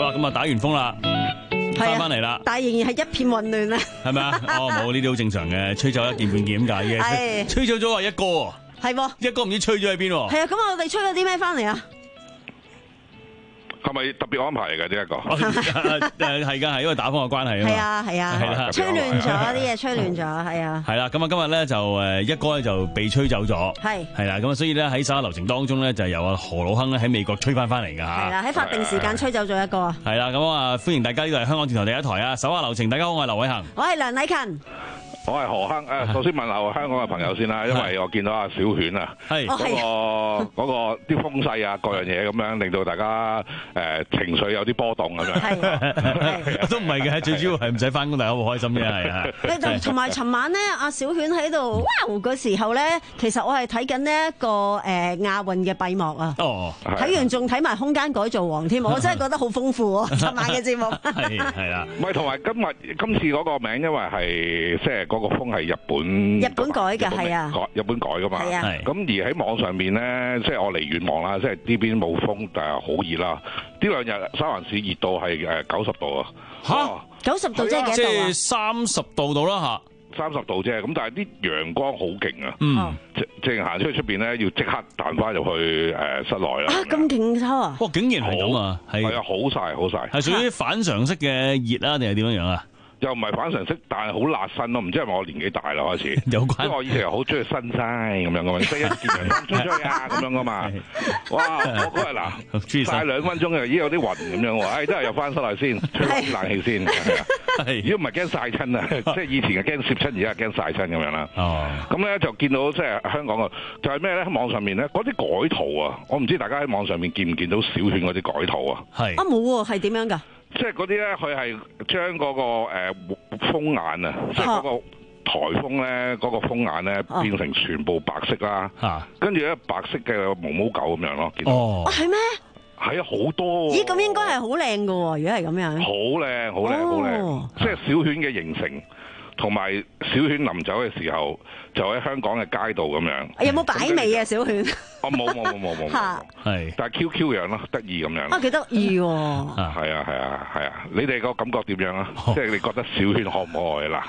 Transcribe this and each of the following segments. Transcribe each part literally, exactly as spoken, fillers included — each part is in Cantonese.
啊，咁啊打完風啦，翻翻嚟啦， 但係仍然係一片混亂啊， 係咪啊？哦，冇呢啲好正常嘅，吹走一件半件咁解嘅，吹走咗話一哥， 係喎， 一哥唔知吹咗喺邊喎。 係啊，咁我哋吹咗啲咩翻嚟啊？ 係咪特別安排嚟嘅呢一個？ 誒係㗎，係因為打風嘅關係啊嘛。 係啊係啊， 係啦， 吹亂咗啲嘢，吹亂咗，係啊。 係啦，咁啊今日咧就誒一哥咧就被吹走咗。係係啦，咁啊所以咧喺稍後流程當中咧就由阿何老亨咧喺美國吹翻翻嚟㗎嚇。 係啦，喺法定時間吹走咗一個。 係啦，咁啊歡迎大家呢度係香港電台第一台啊，手下留情，大家好，我係劉偉恒， 我係梁禮勤。 我係何亨誒，首先問候香港嘅朋友先啦，因為我見到阿小犬啊， 係嗰個嗰個啲風勢啊，各樣嘢咁樣，令到大家誒情緒有啲波動咁樣。 係都唔係嘅，最主要係唔使翻工，大家好開心啫，係啊。 同埋尋晚咧，阿小犬喺度哇嘅時候咧，其實我係睇緊呢一個誒亞運嘅閉幕啊。 哦， 睇完仲睇埋空間改造王添，我真係覺得好豐富喎！尋晚嘅節目係係啦， 唔係同埋今日今次嗰個名，因為係即係嗰個風係日本日本改嘅，係啊， 日本改噶嘛。 係啊， 咁而喺網上面咧，即係我離遠望啦，即係呢邊冇風，但係好熱啦。呢兩日三藩市熱到係誒九十度啊！ 嚇，九十度即係幾多度啊？ 即係三十度到啦嚇。 三十度啫，咁但係啲陽光好勁啊！ 嗯， 正行出去出邊咧，要即刻彈翻入去誒室內啦。 啊，咁勁抽啊！ 哇，竟然係咁啊！係係啊，好曬好曬。 係屬於反常識嘅熱啦，定係點樣樣啊？ 又唔係反常識，但係好辣身咯。唔知係咪我年紀大啦開始。 有關。 因為我以前又好中意新西咁樣噶嘛，即係一見陽光出出去啊咁樣噶嘛。哇！我嗰日嗱曬兩分鐘啊，已經有啲暈咁樣喎。唉，真係入翻室內先，吹冷氣先。係。如果唔係驚曬親啊，即係以前係驚攝親，而家係驚曬親咁樣啦。哦。咁咧就見到即係香港嘅，就係咩咧？喺網上面咧，嗰啲改圖啊，我唔知大家喺網上面見唔見到小犬嗰啲改圖啊？ 係。 啊冇喎，係點樣㗎？ 即係嗰啲咧，佢係將嗰個誒風眼啊，即係嗰個颱風咧，嗰個風眼咧變成全部白色啦，跟住咧白色嘅毛毛狗咁樣咯。 哦， 係咩？ 係啊，好多。 咦，咁應該係好靚㗎喎，如果係咁樣。 好靚，好靚，好靚，即係小犬嘅形成。同埋小犬臨走嘅時候，就喺香港嘅街道咁樣。 有冇擺尾啊，小犬？ 哦，冇冇冇冇冇。係。但係 Q Q 樣咯，得意咁樣。 啊，幾得意喎！ 係啊係啊係啊！你哋個感覺點樣啊？即係你覺得小犬可唔可愛啦？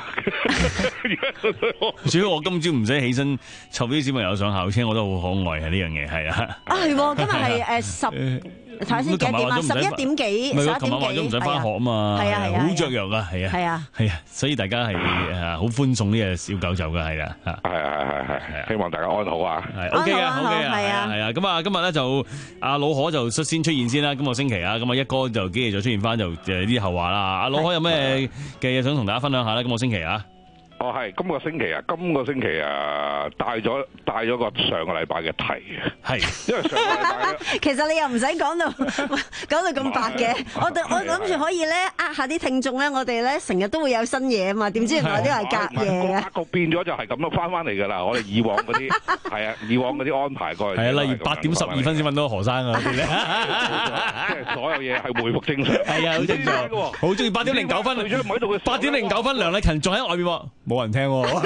主要我今朝唔使起身湊啲小朋友上校車，我都好可愛啊！呢樣嘢係啊。 啊係喎，今日係誒十。睇下先幾點啊？十一點幾，十一點幾。 琴晚話咗唔使翻學啊嘛， 係啊係啊， 好雀躍啊，係啊，係啊，係啊，所以大家係誒好歡送呢隻小狗走噶，係啦，係係係係，希望大家安好啊， 係 OK 嘅 OK 嘅，係啊係啊，咁啊今日咧就阿老可就率先出現先啦，今個星期啊，咁啊一哥就幾日再出現翻就誒啲後話啦，阿老可有咩嘅嘢想同大家分享下咧？今個星期啊。 哦，係今個星期啊，今個星期啊，帶咗帶咗個上個禮拜嘅題係， 因為上個禮拜其實你又唔使講到講到咁白嘅，我我諗住可以咧呃下啲聽眾咧，我哋咧成日都會有新嘢啊嘛，點知原來都係隔夜嘅。 格局變咗就係咁樣翻翻嚟㗎啦，我哋以往嗰啲係啊，以往嗰啲安排過嚟。係啊， 例如八點十二分先揾到何生啊嗰啲咧， 即係所有嘢係回復正常。 係啊，好正常喎，好中意八點零九分，八點零九分梁禮勤仲喺外面喎。冇人聽喎，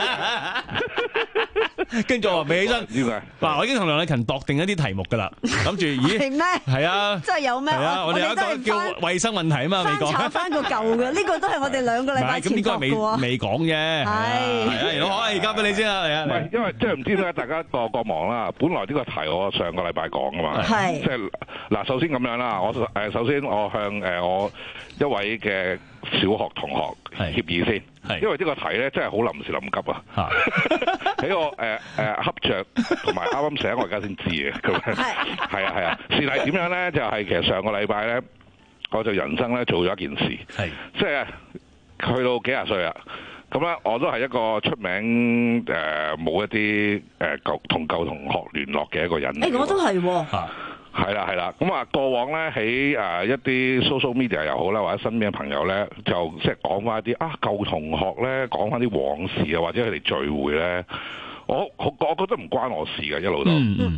跟住我話未起身。嗱，我已經同梁禮勤度定一啲題目㗎啦，諗住咦係咩？ 係啊， 真係有咩？ 係啊，我哋有一個叫衞生問題啊嘛，未講。 翻翻個舊嘅，呢個都係我哋兩個禮拜前講嘅喎。 未講啫。係係，好，而家俾你先啦，嚟啊！ 唔係，因為即係唔知點解大家個個忙啦。本來呢個題我上個禮拜講㗎嘛， 係即係嗱，首先咁樣啦，我誒首先我向誒我一位嘅小學同學協議先。因為呢個題咧真係好臨時臨急啊！喺我誒誒恰着同埋啱啱醒，我而家先知嘅咁樣。係啊係啊，事係點樣咧？就係、是、其實上個禮拜咧，我就人生咧做咗一件事，即係去到幾廿歲啦。咁咧我都係一個出名誒冇、呃、一啲誒舊同舊同學聯絡嘅一個人。誒、 欸，我都係喎。 係啦係啦，咁啊過往咧喺誒一啲 social media 又好啦，或者身邊嘅朋友咧，就即係講翻一啲啊舊同學咧，講翻啲往事啊，或者佢哋聚會咧，我我我覺得唔關我事嘅一路都。嗯嗯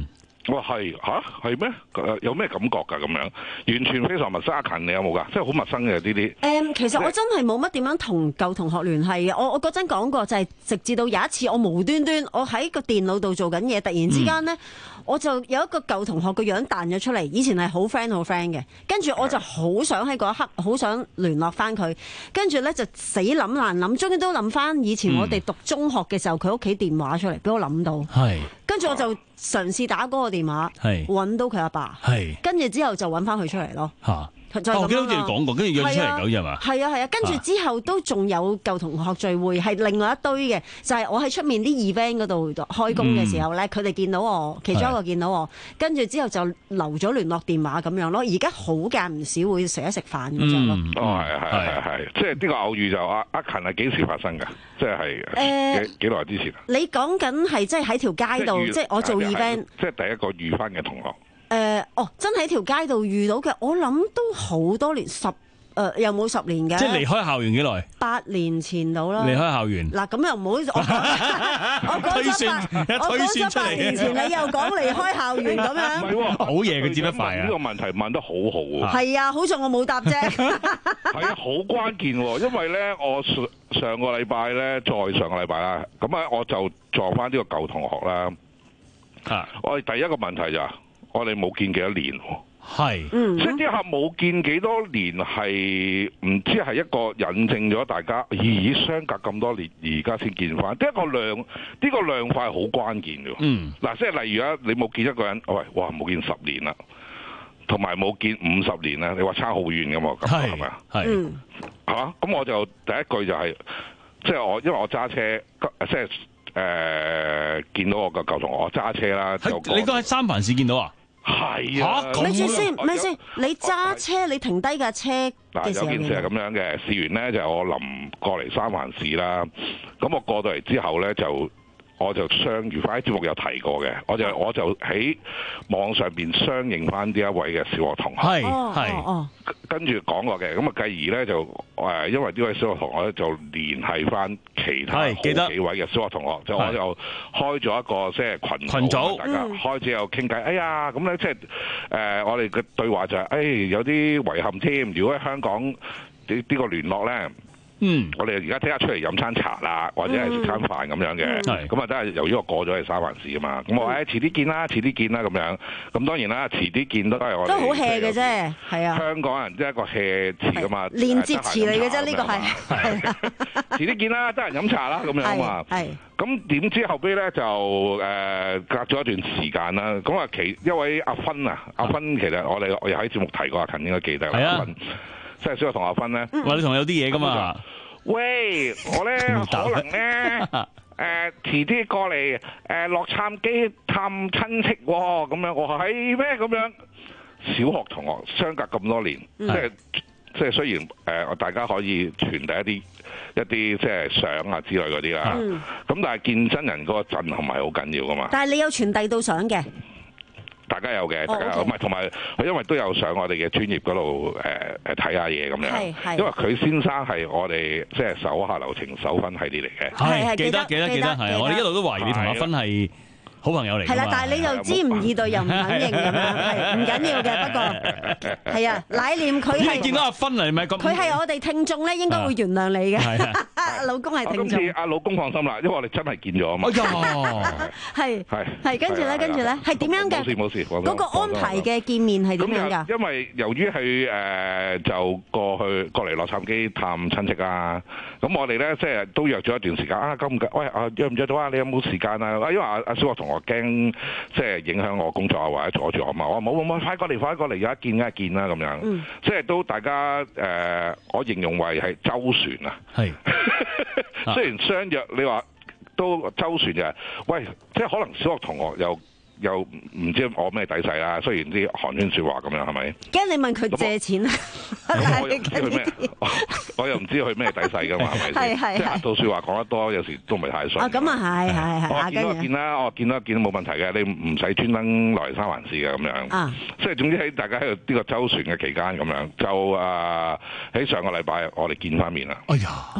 我係吓係咩？有咩感覺㗎？咁樣完全非常陌生。阿勤你有冇㗎？即係好陌生嘅呢啲。 誒，其實我真係冇乜點樣同舊同學聯繫嘅。我我嗰陣講過就係直至到有一次我無端端我喺個電腦度做緊嘢，突然之間咧、嗯、我就有一個舊同學個樣彈咗出嚟。以前係好 friend 好 friend 嘅，跟住我就好想喺嗰一刻好想聯絡翻佢，跟住咧就死諗難諗，終於都諗翻以前我哋讀中學嘅時候佢屋企電話出嚟，俾我諗到。係。跟住我就嘗試打嗰個電話，揾到佢阿爸，跟住之後就揾翻佢出嚟咯。嚇！就係咁樣咯。我記得好似你講過，跟住約出嚟搞嘢嘛？係啊係啊，跟住之後都仲有舊同學聚會，係另外一堆嘅，就係我喺出面啲 event 嗰度開工嘅時候咧，佢哋見到我，其中一個見到我，跟住之後就留咗聯絡電話咁樣咯。而家好間唔少會食一食飯咁樣咯。 哦，係係係係，即係呢個偶遇就阿阿勤係幾時發生㗎？即係誒幾幾耐之前啊？ 你講緊係即係喺條街度，即係我做 event， 即係第一個遇翻嘅同學。 誒、呃，哦，真喺條街度遇到嘅，我諗都好多年，十誒、呃、又冇十年嘅。 即係離開校園幾耐？八年前到啦。 離開校園。 嗱，咁又唔好，我講咗八，我講咗八年前，你又講離開校園咁樣。 唔係喎， 好嘢，佢接得快啊！ 呢個問題問得好好喎。 係啊，好在我冇答啫。 係啊，好關鍵喎，因為咧，我上上個禮拜咧，再上個禮拜啦，咁啊，我就撞翻呢個舊同學啦。啊！我哋第一個問題就係。我哋冇見幾多年喎，係，所以呢下冇見幾多年係唔知係一個引證咗大家，咦？相隔咁多年，而家先見翻，呢一個量，呢個量化係好關鍵嘅。嗯，嗱，即係例如啊，你冇見一個人，喂，哇，冇見十年啦，同埋冇見五十年啦，你話差好遠㗎嘛？咁係咪啊？係，嚇，咁我就第一句就係，即係我因為我揸車，即係誒見到我個舊同學，我揸車啦。 你都喺三藩市見到啊？ 係啊， 咪住先，咪先，你揸車，你停低架車嘅時候， 嗱，有件事係咁樣嘅，試完咧就我臨過嚟三藩市啦，咁我過到嚟之後咧就我就相遇翻，喺節目有提過嘅，我就我就喺網上邊相認翻呢一位嘅小學同學，係係，跟住講過嘅，咁啊繼而咧就誒，因為呢位小學同學咧就聯繫翻其他好幾位嘅小學同學，就我就開咗一個即係群群組，大家開始又傾偈，哎呀，咁咧即係誒，我哋嘅對話就係，誒有啲遺憾添，如果喺香港呢呢個聯絡咧。嗯，我哋而家聽日出嚟飲餐茶啦，或者係食餐飯咁樣嘅，咁啊都係由於我過咗去三藩市啊嘛，咁我誒遲啲見啦，遲啲見啦咁樣，咁當然啦，遲啲見都係我哋都好 hea 嘅啫，係啊，香港人即係一個 hea 詞噶嘛，連接詞嚟嘅啫，呢個係，遲啲見啦，得閒飲茶啦咁樣啊嘛，係，咁點知後尾咧就誒隔咗一段時間啦，咁啊其一位阿芬啊，阿芬其實我哋我又喺節目提過，阿勤應該記得阿芬。即係小學同學分咧， 話你同有啲嘢噶嘛？ 喂，我咧可能咧誒遲啲過嚟誒洛杉磯探親戚喎，咁樣我係咩咁樣？小學同學相隔咁多年，即係即係雖然誒、呃、大家可以傳遞一啲一啲即係相啊之類嗰啲啦，咁、嗯、但係見真人嗰個震撼係好緊要噶嘛？但係你有傳遞到相嘅？大家有嘅，大家有，唔係同埋佢因為都有上我哋嘅專業嗰度誒誒睇下嘢咁樣，因為佢先生係我哋即係手下留情手分系列嚟嘅， 係記得記得記得係，我哋一路都懷疑你同阿芬係好朋友嚟。係啦，但係你又知唔易對又唔肯認咁樣，係唔緊要嘅。不過係啊，乃念佢係見到阿芬嚟咪咁，佢係我哋聽眾咧，應該會原諒你嘅。老公係聽眾， 阿老公放心啦，因為我哋真係見咗啊嘛。 係係係，跟住咧，跟住咧，係點樣嘅？冇事冇事。嗰個安排嘅見面係點樣㗎？ 因為由於佢誒就過去過嚟洛杉磯探親戚啊，咁我哋咧即係都約咗一段時間啊。咁唔該，喂啊約唔約到啊？你有冇時間啊？因為阿阿小學同學驚即係影響我工作啊，或者阻住我嘛。我話冇冇冇，快過嚟快過嚟，而家見梗係見啦咁樣。嗯、即係都大家誒、呃，我形容為係周旋啊。係。雖然相約，你話都周旋嘅，喂，即係可能小學同學又又唔知我咩底細啦。雖然啲寒暄説話咁樣，係咪？ 驚你問佢借錢啊！ 我又唔知佢咩，我又唔知佢咩底細噶嘛，係咪先？即係到説話講得多，有時都唔係太順。 啊，咁啊係係係。 我見到見啦，我見到見到冇問題嘅，你唔使專登來三藩市嘅咁樣。啊，即係總之喺大家喺度呢個周旋嘅期間咁樣，就啊喺上個禮拜我哋見翻面啦。哎呀！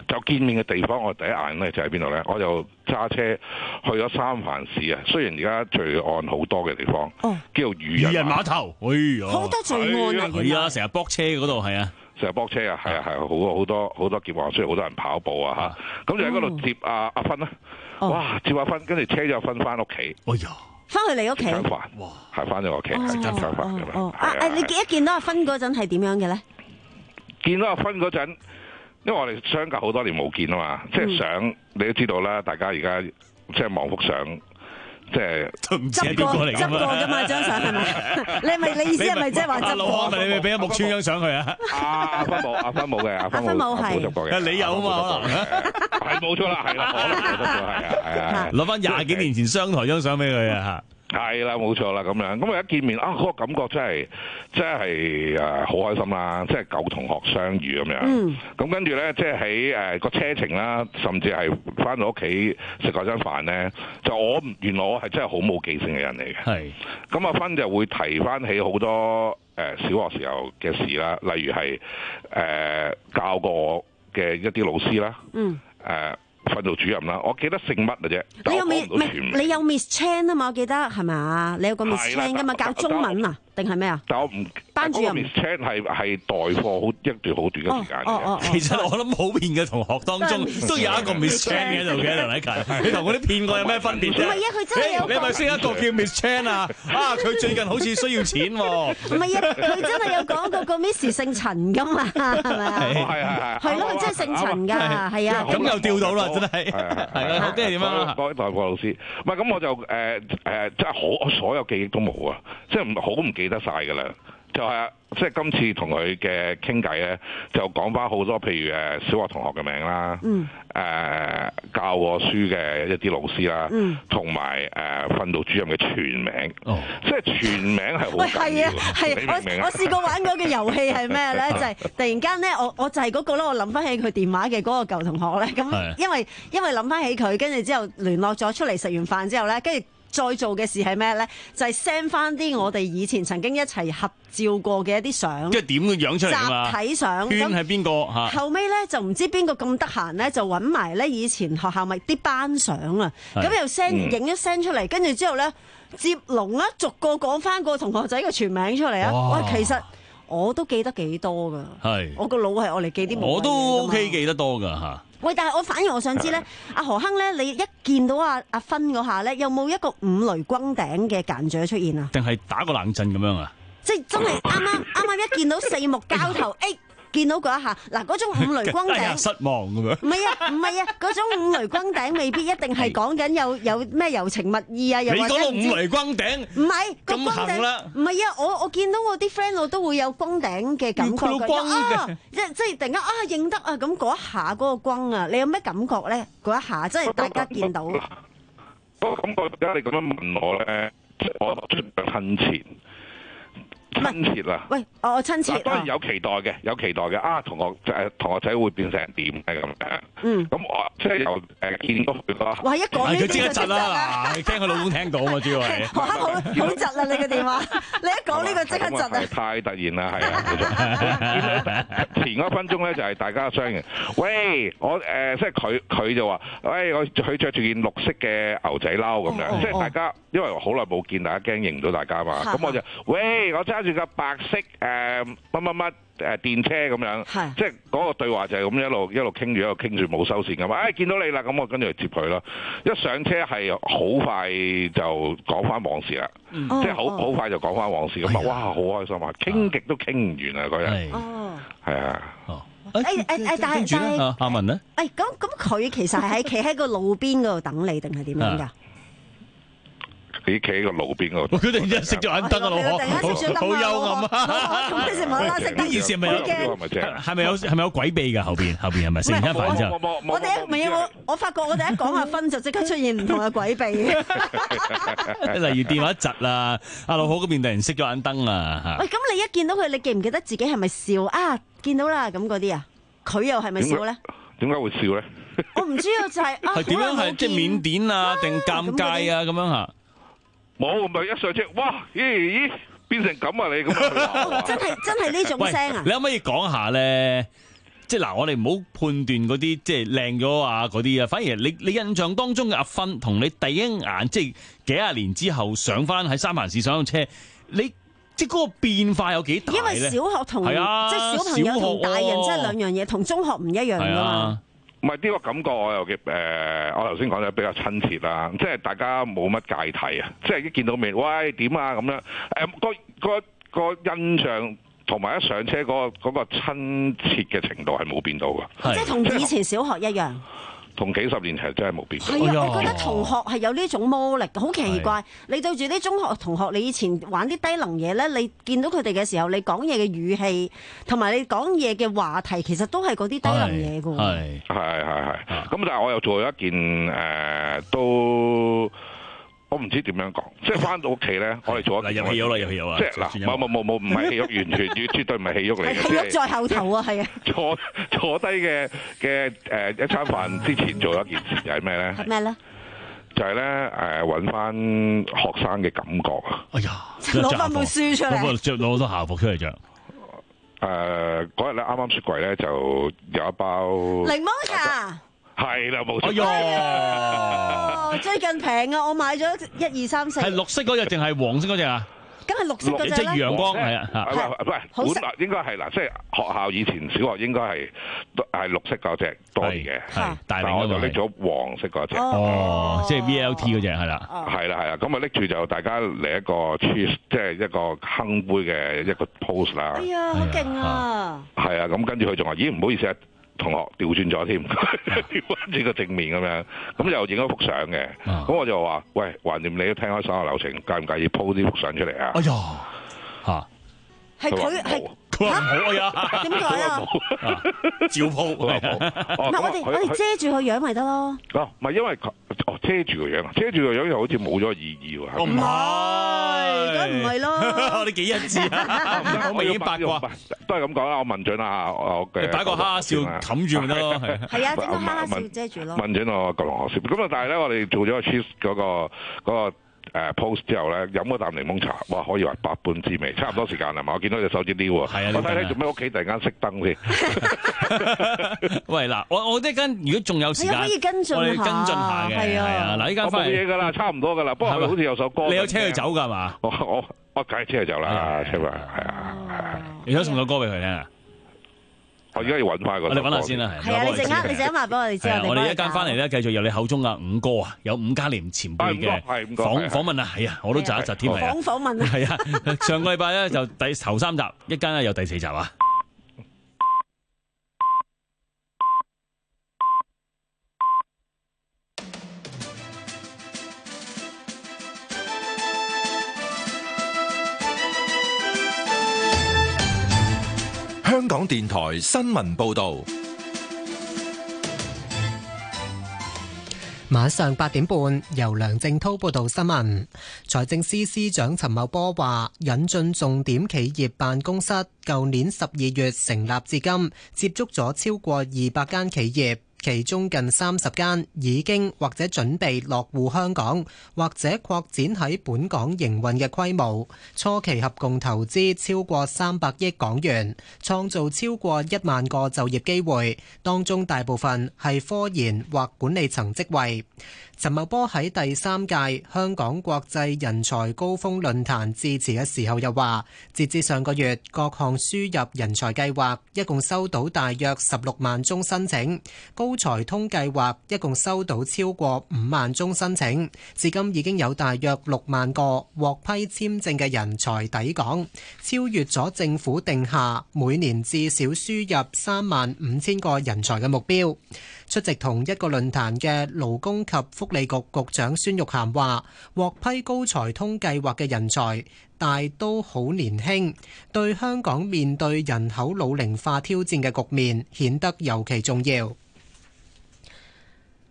就見面嘅地方，我第一眼咧就喺邊度咧？我就揸車去咗三藩市啊。雖然而家罪案好多嘅地方，哦、叫做漁人碼頭。 哎呀， 好多罪案啊！ 係啊，成日駁車嗰度係啊， 成日駁車啊，係啊係啊，好多好多好多劫案，雖然好多人跑步啊嚇。咁就喺嗰度接阿阿芬啦。哇！接阿芬，跟住車咗阿芬翻屋企。 哎呀！ 翻去你屋企， 哇！係翻咗屋企，係食餐飯㗎啦。 哦，啊誒，你一見到阿芬嗰陣係點樣嘅咧？ 見到阿芬嗰陣，因為我哋相隔好多年冇見啊嘛，即係相你都知道啦。大家而家即係望幅相，即係執過執過㗎嘛張相係咪？你係咪你意思係咪即係話執過？ 阿老，你咪俾阿木村張相佢啊？ 阿芬冇，阿芬冇嘅，阿芬冇係執過嘅。 你有啊嘛？ 係冇錯啦，係啦，可能我執過係啊，係啊。 攞翻廿幾年前商台張相俾佢啊！ 係啦，冇錯啦，咁樣咁啊！一見面啊，嗰、那個感覺真係真係誒好開心啦，即係舊同學相遇咁樣。咁、嗯、跟住咧，即係喺誒個車程啦，甚至係翻到屋企食嗰餐飯咧，就我原來我係真係好冇記性嘅人嚟嘅。係咁阿芬就會提翻起好多誒、呃、小學時候嘅事啦，例如係誒、呃、教過我嘅一啲老師啦。嗯。誒、呃。訓導主任啦，我記得姓乜嘅啫。 你有 Miss 你有 Miss Chan 啊嘛？我記得係咪？你有個 Miss Chan 噶嘛？教中文啊？定係咩啊？ 但我唔班主任 Miss Chan 係係代課好一段好短嘅時間嘅。 哦哦哦、 其實我諗普遍嘅同學當中都有一個 Miss Chan 喺度嘅，梁禮勤。你同嗰啲騙過有咩分別啫？ 唔係啊，佢真係有。 你係咪識一個叫 Miss Chan 啊？啊，佢最近好似需要錢喎。 唔係啊，佢真係有講過個 Miss 姓陳噶嘛？係咪啊？ 係係係。 係咯，佢真係姓陳㗎，係啊。 咁又調到啦，真係。係啦，好，跟住點啊？ 各位代課老師，唔係咁我就誒誒，真係好所有記憶都冇啊，即係唔好唔記得晒㗎啦。就係、是、即係今次同佢嘅傾偈咧，就講翻好多，譬如誒小學同學嘅名啦，誒、嗯呃、教過書嘅一啲老師啦，同埋誒訓導主任嘅全名，哦、即係全名係好緊要。 係啊，係我我試過玩嗰個遊戲係咩咧？就係、是、突然間咧，我我就係嗰個咧，我諗翻起佢電話嘅嗰個舊同學咧，咁因為因為諗翻起佢，跟住之後聯絡咗出嚟食完飯之後咧，跟住。再做嘅事係咩咧？就係 send 翻啲我哋以前曾經一齊合照過嘅一啲相， 即係點嘅樣出嚟啊？ 集體相， 圈係邊個嚇？ 後尾咧就唔知邊個咁得閒咧，就揾埋咧以前學校咪啲班相啊，咁又 send 影一 send 出嚟，跟住之後咧接龍啦，逐個講翻個同學仔嘅全名出嚟啊！哇，其實我都記得幾多㗎，係我個腦係我嚟記啲， 我都 OK 記得多㗎嚇。 喂，但係我反而我想知咧，阿何亨咧，你一見到阿阿芬嗰下咧，有冇一個五雷轟頂嘅間著出現啊？ 定係打個冷震咁樣啊？ 即係真係啱啱啱啱一見到四目交投，誒！見到嗰一下，嗱嗰種五雷轟頂， 失望咁樣。 唔係啊，唔係啊，嗰種五雷轟頂未必一定係講緊有有咩柔情蜜意啊，又或者唔知。你講到五雷轟頂，唔係個轟頂，唔係啊！我我見到我啲 friend 我都會有轟頂嘅感覺嘅啊！即即係突然間啊認得啊咁嗰一下嗰個轟啊，你有咩感覺咧？嗰一下真係大家見到。 嗰個感覺而家你咁樣問我咧，我出親切。親切啦， 喂，我親切， 當然有期待嘅，有期待嘅啊！同學誒，同學仔會變成點嘅咁樣？嗯，咁我即係由誒見到佢咯。 哇！一講呢啲佢即刻窒啦，驚佢老公聽到啊嘛，主要係。 好好窒啦！你個電話，你一講呢個即刻窒啊！ 太突然啦，係啊，冇錯。前嗰分鐘咧就係大家相認。喂，我誒即係佢佢就話，喂，我佢著住件綠色嘅牛仔褸咁樣，即係大家因為好耐冇見，大家驚認唔到大家嘛。咁我就喂，我揸住架白色誒乜乜乜誒電車咁樣，即係嗰個對話就係咁一路一路傾住一路傾住冇收線咁啊！誒見到你啦，咁我跟住去接佢咯。一上車係好快就講翻往事啦，即係好好快就講翻往事咁啊！哇，好開心啊！傾極都傾唔完啊！嗰日哦，係啊， 誒誒誒，但係但係阿文咧， 誒咁咁佢其實係喺企喺個路邊嗰度等你定係點樣㗎？ 你企喺個路邊嗰度， 佢哋一熄咗眼燈啊，老婆，好幽暗啊！ 咁你食冇啦，熄燈。 呢件事係咪有？係咪有？係咪有詭秘㗎？後邊後邊係咪食完餐飯之後？ 我哋一唔係我，我發覺我哋一講下分就即刻出現唔同嘅詭秘。 例如電話窒啦，阿老婆嗰邊突然熄咗眼燈啊！ 喂，咁你一見到佢，你記唔記得自己係咪笑啊？見到啦，咁嗰啲啊，佢又係咪笑咧？ 點解會笑咧？ 我唔知啊，就係啊， 係點樣係即係腼腆啊，定尷尬啊咁樣嚇？ 冇，咪一上車，哇！咦咦，變成咁啊你咁啊！ 真係真係呢種聲啊！ 你可唔可以講下咧？ 即係嗱，我哋唔好判斷嗰啲即係靚咗啊嗰啲啊，反而你你印象當中嘅阿芬同你第一眼即係幾廿年之後上翻喺三藩市上車，你即係嗰個變化有幾大咧？ 因為小學同、啊、即係小朋友同大人即係兩樣嘢，同中學唔一樣㗎嘛。 唔係呢個感覺，我又嘅誒，我頭先講得比較親切啦，即係大家冇乜芥蒂啊，即係一見到面，喂點啊咁樣，誒、呃、個個個印象同埋一上車嗰、嗰個嗰、嗰個親切嘅程度係冇變到㗎， 即係同以前小學一樣。 同幾十年前真係冇變。 係啊，我覺得同學係有呢種魔力，好奇怪。你對住啲中學同學，你以前玩啲低能嘢咧，你見到佢哋嘅時候，你講嘢嘅語氣同埋你講嘢嘅話題，其實都係嗰啲低能嘢㗎。 係係係係。咁但係我又做咗一件誒、呃，都我唔知點樣講，即係翻到屋企咧，我哋做咗嗱入戲肉啦，入戲肉啊！ 即係嗱，冇冇冇冇，唔係戲肉，完全絕對唔係戲肉嚟嘅。 戲肉在後頭啊，係啊。 坐坐低嘅嘅誒一餐飯之前做咗一件事，就係咩咧？ 係咩咧？ 就係咧誒揾翻學生嘅感覺啊！ 哎呀， 攞翻本書出嚟， 着攞好多校服出嚟着。 誒嗰日咧啱啱雪櫃咧就有一包檸檬茶。 係啦，冇錯。 哎呀， 最近平啊！我買咗一二三四。 係綠色嗰隻定係黃色嗰隻啊？ 梗係綠色嗰隻啦。 即係陽光係啊， 唔係唔係，本來應該係嗱，即係學校以前小學應該係係綠色嗰隻多啲嘅， 係，但係我就拎咗黃色嗰隻。 哦，即係 V L T 嗰隻係啦。 係啦係啦，咁啊拎住就大家嚟一個 cheers，即係一個哼杯嘅一個 pose 啦。 哎呀，好勁啊！ 係啊，咁跟住佢仲話：咦，唔好意思啊。同學調轉咗添，調翻轉個正面咁樣，咁又影咗幅相嘅。咁、啊、我就話：喂，橫掂你都聽開所有流程，介唔介意 po 啲幅相出嚟啊？ 哎呀，嚇！ 係佢係佢話唔好呀？ 點解啊？ 照 po 佢話冇。 唔係我哋我哋遮住個樣咪得咯。 哦，唔係因為哦遮住個樣，遮住個樣又好似冇咗意義喎。 唔係， 梗唔係咯。 我哋幾一致啊？我已經八卦， 都係咁講啦。我問準啦，我嘅擺個哈笑冚住咪得咯。 係啊，整個哈笑遮住咯。 問準我個同學笑。咁啊，但係咧，我哋做咗個 cheese 嗰個嗰個。誒 post 之後咧，飲嗰啖檸檬茶，哇！可以話百般滋味，差唔多時間啦嘛。我見到隻手指撩喎，我睇睇做咩屋企突然間熄燈先。 喂嗱，我我呢間如果仲有時間， 可以跟進下， 我哋跟進下嘅，係啊。嗱，呢間翻嚟冇嘢㗎啦，差唔多㗎啦。不過好似有首歌， 你有車佢走㗎嘛？ 我我我梗係車佢走啦，車佢係啊係啊。 你想送首歌俾佢聽啊？ 我而家要揾翻個， 我哋揾下先啦， 係啊，你陣間你陣間話俾我哋知， 我哋一間翻嚟咧，繼續由你口中啊五哥啊，有伍嘉廉前輩嘅訪訪問啊，係啊，我都窒一窒添啊， 訪訪問啊， 係啊，上個禮拜咧就第頭三集，一間咧有第四集啊。 香港電台新聞報道， 晚上八點半，由梁正滔報道新聞。財政司司長陳茂波話，引進重點企業辦公室，舊年十二月成立至今，接觸咗超過二百間企業。其中近三十間已經或者準備落戶香港，或者擴展喺本港營運嘅規模，初期合共投資超過三百億港元，創造超過一萬個就業機會，當中大部分係科研或管理層職位。陳茂波喺第三屆香港國際人才高峰論壇致辭嘅時候又話，截至上個月，各項輸入人才計劃一共收到大約十六萬宗申請，高才通計劃一共收到超過五萬宗申請，至今已經有大約六萬個獲批簽證嘅人才抵港，超越咗政府定下每年至少輸入三萬五千個人才嘅目標。出席同一個論壇嘅勞工及福利局局長孫玉菡話，獲批高才通計劃嘅人才大都好年輕，對香港面對人口老齡化挑戰嘅局面顯得尤其重要。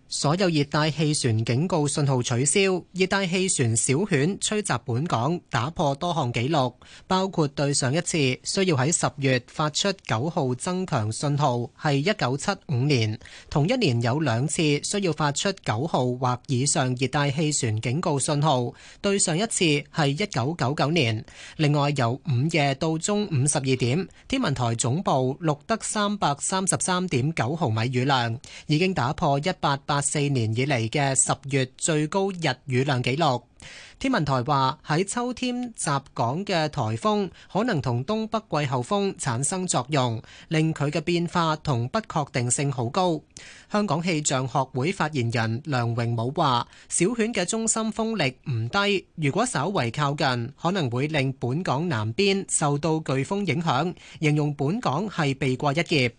所有熱帶氣旋警告信號取消，熱帶氣旋小犬吹襲本港，打破多項紀錄，包括對上一次需要喺十月發出九號增強信號係一九七五年，同一年有兩次需要發出九號或以上熱帶氣旋警告信號，對上一次係一九九九年。另外由午夜到中午十二點，天文台總部錄得三百三十三點九毫米雨量，已經打破一八八四年以嚟嘅十月最高日雨量紀錄。天文台話喺秋天襲港嘅颱風可能同東北季候風產生作用，令佢嘅變化同不確定性好高。香港氣象學會發言人梁榮武話：小犬嘅中心風力唔低，如果稍為靠近，可能會令本港南邊受到颶風影響，形容本港係避過一劫。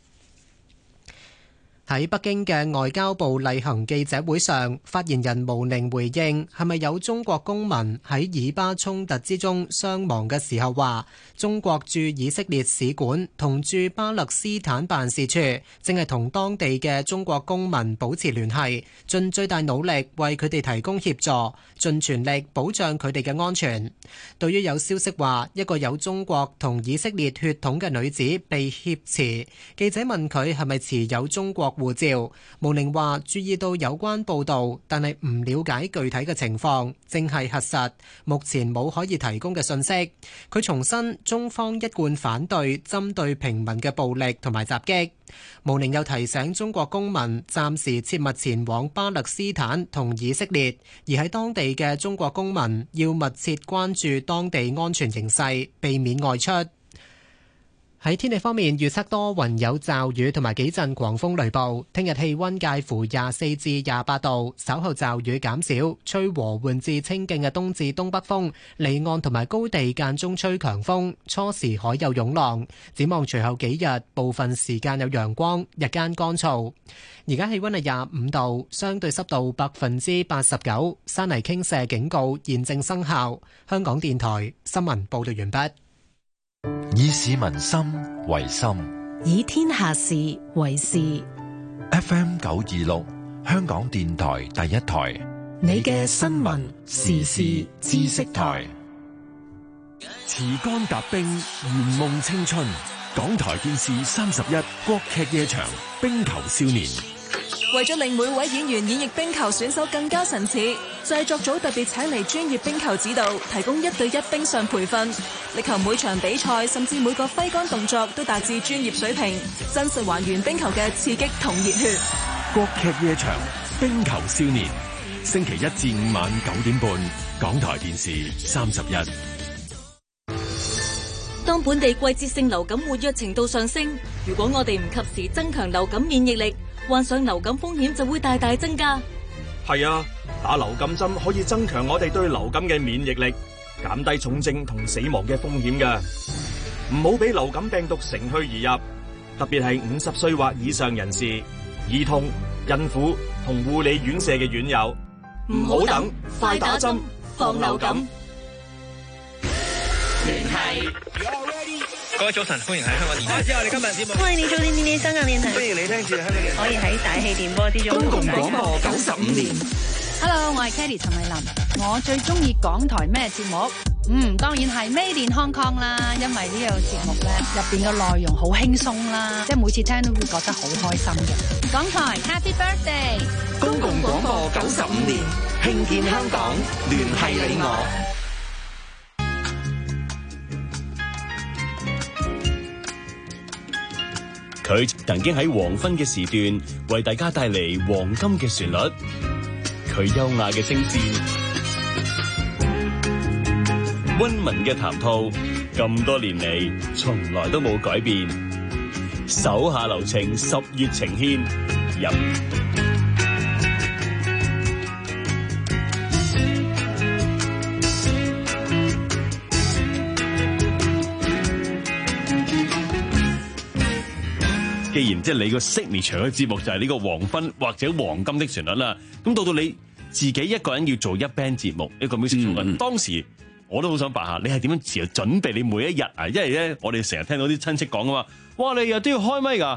喺北京嘅外交部例行記者會上，發言人毛寧回應係咪有中國公民喺以巴衝突之中傷亡嘅時候話，中國駐以色列使館同駐巴勒斯坦辦事處正係同當地嘅中國公民保持聯繫，盡最大努力為佢哋提供協助，盡全力保障佢哋嘅安全。對於有消息話一個有中國同以色列血統嘅女子被挾持，記者問佢係咪持有中國護照，毛寧話注意到有關報道，但係唔了解具體嘅情況，正係核實，目前冇可以提供嘅信息。佢重申中方一貫反對針對平民嘅暴力同埋襲擊。毛寧又提醒中國公民暫時切勿前往巴勒斯坦同以色列，而喺當地嘅中國公民要密切關注當地安全形勢，避免外出。喺天氣方面，預測多雲有驟雨同埋幾陣狂風雷暴。聽日氣溫介乎廿四至廿八度，稍後驟雨減少，吹和緩至清勁嘅東至東北風，離岸同埋高地間中吹強風，初時海有湧浪。展望隨後幾日，部分時間有陽光，日間乾燥。而家氣溫係廿五度，相對濕度百分之八十九，山泥傾瀉警告現正生效。香港電台新聞報道完畢。 以市民心為心， 以天下事為事。 F M 九二六，香港電台第一台， 你嘅新聞時事知識台。 持竿踏冰，圓夢青春。港台電視三十一，國劇夜場，冰球少年。 為咗令每位演員演繹冰球選手更加神似，製作組特別請嚟專業冰球指導，提供一對一冰上培訓，力求每場比賽甚至每個揮桿動作都達至專業水平，真實還原冰球嘅刺激同熱血。 國劇夜場，冰球少年，星期一至五晚九點半，港台電視三十一。 當本地季節性流感活躍程度上升，如果我哋唔及時增強流感免疫力，患上流感風險就會大大增加。 係啊，打流感針可以增強我哋對流感嘅免疫力，減低重症同死亡嘅風險㗎。唔好俾流感病毒乘虛而入，特別係五十歲或以上人士、兒童、孕婦同護理院舍嘅院友。 唔好等，快打針，防流感。 聯繫各位早晨，歡迎喺香港電台。開始我哋今日節目。 歡迎你做電電香港電台。 歡迎你聽住香港電台。 可以喺大氣電波之中。 公共廣播九十五年。 Hello， 我係 Kelly 陳慧琳。我最中意港台咩節目？嗯，當然係 Made in Hong Kong 啦，因為呢個節目咧入邊嘅內容好輕鬆啦，即係每次聽都會覺得好開心嘅。港台 Happy Birthday！ 公共廣播九十五年，慶建香港，聯繫你我。 佢曾經喺黃昏嘅時段為大家帶嚟黃金嘅旋律，佢優雅嘅聲線、溫文嘅談吐，咁多年嚟從來都冇改變。手下留情，十月情牽入。既然即係你個 signature 嘅節目就係呢個黃昏或者黃金的旋律啦，咁到到你自己一個人要做一 band 節目，一個 music 節目，嗯，當時我都好想白下，你係點樣時準備你每一日啊？因為咧，我哋成日聽到啲親戚講噶嘛，哇，你日都要開咪噶，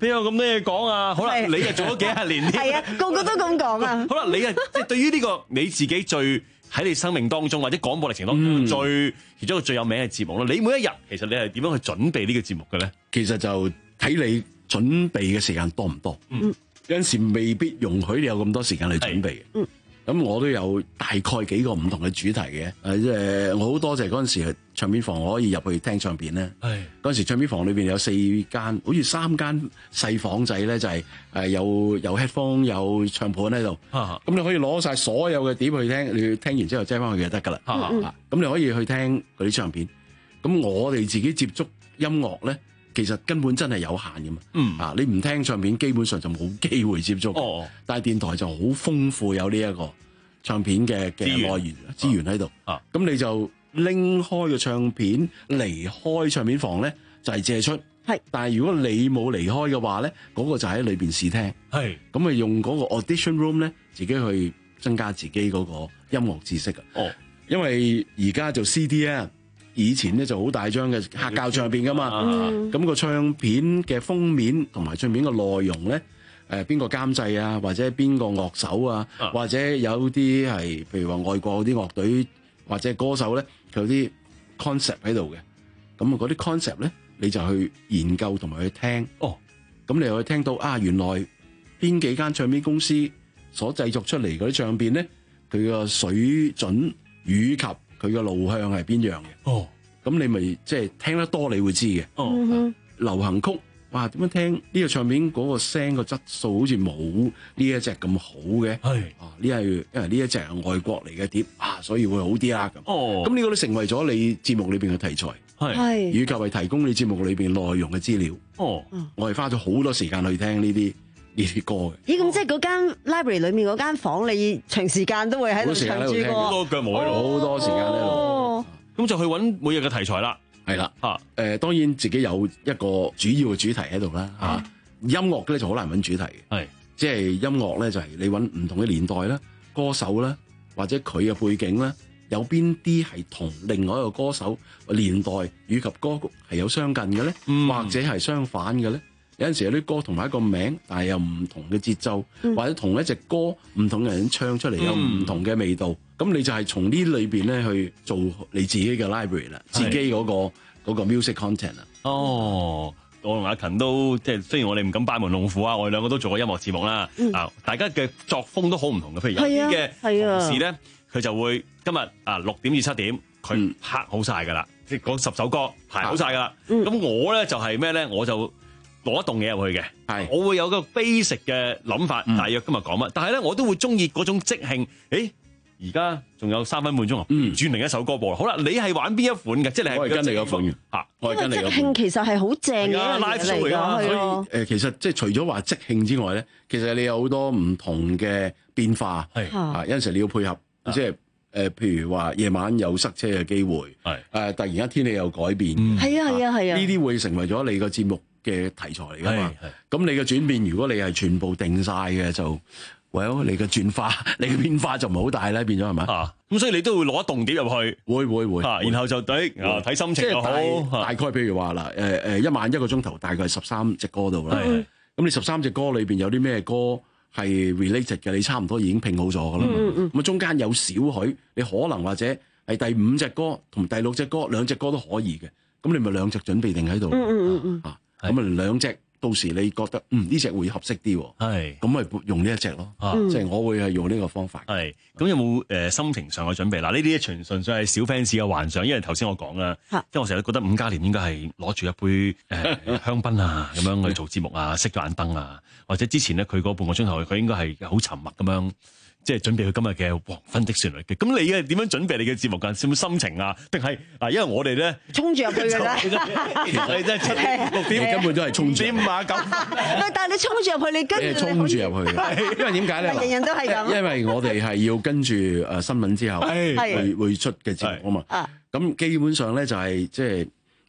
邊有咁多嘢講啊？好啦，你又做咗幾廿年， 係啊，個個都咁講啊。 好啦，你啊，即係對於呢個你自己最喺你生命當中或者廣播歷程當中、嗯、最其中一個最有名嘅節目咯。你每一日其實你係點樣去準備呢個節目嘅咧？ 其實就睇你準備嘅時間多唔多。嗯，有陣時未必容許你有咁多時間去準備。嗯。咁我都有大概幾個唔同嘅主題嘅，誒即係我好多謝嗰陣時唱片房我可以入去聽唱片咧。係嗰陣時唱片房裏邊有四間，好似三間細房仔咧，就係誒有有 headphone 有唱盤喺度。咁、啊、你可以攞晒所有嘅碟去聽，你聽完之後擠翻去就得㗎啦。咁、啊啊、你可以去聽嗰啲唱片。咁我哋自己接觸音樂咧，其實根本真係有限㗎嘛。嗯啊，你唔聽唱片，基本上就冇機會接觸。哦，但係電台就好豐富，有呢一個唱片嘅嘅來源資源喺度。啊，咁你就拎開個唱片，離開唱片房咧，就係、是、借出。係，但係如果你冇離開嘅話咧，嗰、那個就喺裏邊試聽。係，咁咪用嗰個 audition room 咧，自己去增加自己嗰個音樂知識啊。哦，因為而家做 C D 啊。以前咧就好大張嘅黑膠唱片噶嘛，咁、啊、個唱片嘅封面同埋唱片嘅內容咧，誒邊個監製啊，或者邊個樂手啊，啊或者有啲係譬如話外國嗰啲樂隊或者歌手咧，佢有啲 concept 喺度嘅，咁啊嗰啲 concept 咧你就去研究同埋去聽，哦，咁你又去聽到啊原來邊幾間唱片公司所製作出嚟嗰啲唱片咧，佢個水準以及佢嘅路向係邊樣嘅？哦，咁你咪即係聽得多，你會知嘅。哦、嗯，流行曲，哇，點樣聽呢、這個唱片嗰個聲個質素好似冇呢一隻咁好嘅。係，啊，呢係因為呢一隻係外國嚟嘅碟啊，所以會好啲啦。咁，哦，咁呢個都成為咗你節目裏邊嘅題材。係，以及係提供你節目裏邊內容嘅資料。哦，我係花咗好多時間去聽呢啲呢啲歌嘅。咦，咁即係嗰間 library 裏面嗰間房，你長時間都會喺度唱住歌，好多腳毛喺度，好多時間喺度。咁就去揾每日嘅題材啦。係啦，嚇、呃、誒，當然自己有一個主要嘅主題喺度啦。嚇、啊，音樂咧就好難揾主題嘅。係，即係音樂咧就係你揾唔同嘅年代啦、歌手啦，或者佢嘅背景啦，有邊啲係同另外一個歌手年代以及歌曲係有相近嘅咧、嗯，或者係相反嘅咧？有陣時有啲歌同埋一個名，但係有唔同嘅節奏、嗯，或者同一隻歌唔同嘅人唱出嚟有唔同嘅味道。咁、嗯、你就係從呢裏邊咧去做你自己嘅 library 啦，自己嗰、嗰個嗰個 music content 啊。哦，我同阿勤都即係雖然我哋唔敢班門弄斧啊，我哋兩個都做過音樂節目啦。啊、嗯，大家嘅作風都好唔同嘅。譬如有啲嘅同事咧，佢就會今日啊六點至七點，佢拍好晒㗎啦，即係嗰十首歌排好晒㗎啦。咁、嗯、我咧就係咩咧？我就攞一棟嘢入去嘅，係我會有個 basic 嘅諗法，大約今日講乜，但係咧我都會中意嗰種即興。誒，而家仲有三分半鐘啊，轉另一首歌播。好啦，你係玩邊一款嘅？即係你係我係跟你嗰款嚇，我係跟你嗰款。即興其實係好正嘅一樣嘢嚟㗎，所以誒，其實即係除咗話即興之外咧，其實你有好多唔同嘅變化，係啊，有陣時你要配合，即係誒，譬如話夜晚有塞車嘅機會，係誒，突然間天氣有改變，係啊係啊係啊，呢啲會成為咗你個節目嘅題材嚟噶嘛？咁你嘅轉變，如果你係全部定晒嘅，就 well 你嘅轉化，你嘅變化就唔係好大啦，變咗係咪？啊，咁所以你都會攞一棟碟入去，會會會，啊，然後就對啊睇心情又好，大概譬如話啦，誒誒一晚一個鐘頭，大概係十三隻歌度啦。咁你十三隻歌裏邊有啲咩歌係 related 嘅？你差唔多已經拼好咗噶啦嘛。咁、嗯、啊、嗯、中間有少許，你可能或者係第五隻歌同第六隻歌兩隻歌都可以嘅。咁你咪兩隻準備定喺度。嗯嗯嗯啊。咁啊，兩隻到時你覺得嗯呢隻會合適啲，係咁咪用呢一隻咯，即、啊、係、就是、我會係用呢個方法。係咁有冇誒、呃、心情上嘅準備？嗱，呢啲純純粹係小 fans 嘅幻想，因為頭先我講啦，即係我成日都覺得伍嘉廉應該係攞住一杯誒、呃、香檳啊，咁樣去做節目啊，熄咗眼燈啊，或者之前咧佢嗰半個鐘頭佢應該係好沉默咁樣。即係準備佢今日嘅黃昏的旋律嘅，咁你係點樣準備你嘅節目㗎？有冇心情啊？定係嗱？因為我哋咧衝住入去㗎啦，你真係七點六點根本都係衝住。點啊咁？但係你衝住入去，你跟住你衝住入去，因為點解咧？人人都係咁。因為我哋係要跟住誒新聞之後會會出嘅節目啊嘛。咁基本上咧就係即係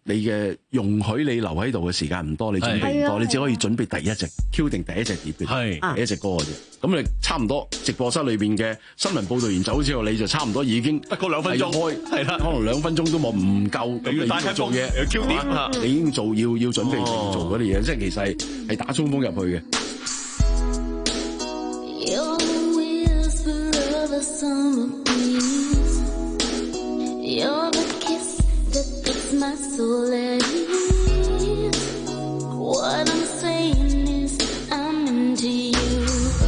你嘅容許你留喺度嘅時間唔多，你準備唔多，你只可以準備第一隻 Q 定第一隻碟嘅，第一隻歌嘅啫。咁你差唔多直播室裏邊嘅新聞報導員走之後，你就差唔多已經得嗰兩分鐘開，係啦， 可能兩分鐘都冇唔夠，咁你要做嘢 Q 碟啊， 你已經做要要準備做嗰啲嘢，即係其實係係打衝鋒入去嘅。 My soul at ease. What I'm saying is I'm into you.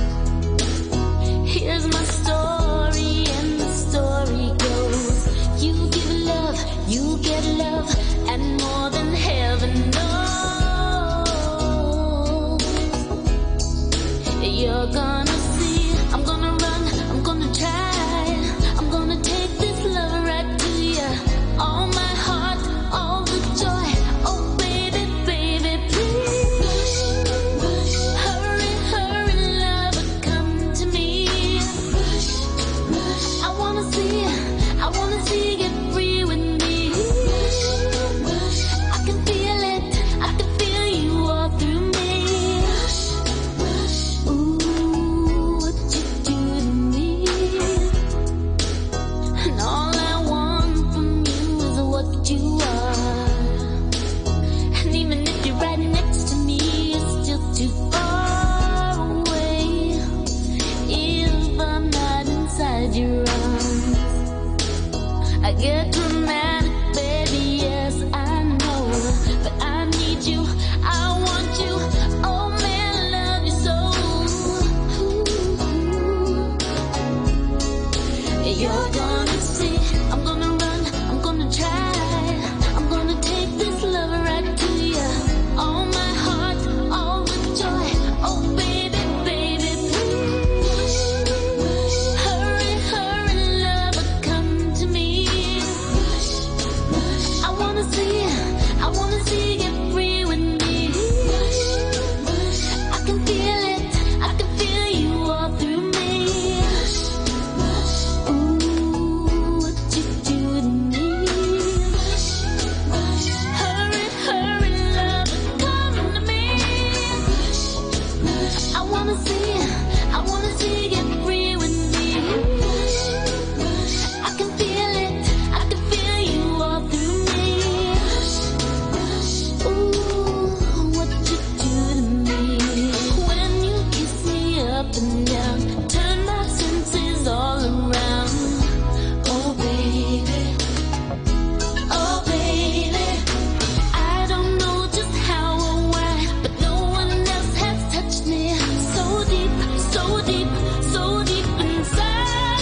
Here's my story and the story goes. You give love, you get love, and more than heaven knows. You're gonna see, I'm gonna run, I'm gonna try, I'm gonna take this love right to you. All my heart, all the joy, oh baby, baby, please. Hurry, hurry, love, come to me. I wanna see, I wanna see you free with me. I can feel it, I can feel you all through me. Ooh, what you do to me. And all I want from you is what you are. And even if you're right next to me, it's still too far away. If I'm not inside your arms, I get dramatic, baby, yes, I know. But I need you, I want you, oh man, I love you so. You're gonna see, I'm gonna run, I'm gonna try, I'm gonna take this love right to you. All my heart, all the joy, oh baby, baby, please. Hurry, hurry, love, come to me. I wanna see, I wanna see you free with me. I can feel it, I can feel you all through me. Ooh, what you do to me. Hurry, hurry, love, come to me. I wanna see, I wanna see you free with me. I can feel it, I can feel you all through me. Ooh, what you do to me. When you kiss me up and down, turn my senses all around. Oh baby, oh baby, I don't know just how or why, but no one else has touched me so deep, so deep, so deep inside.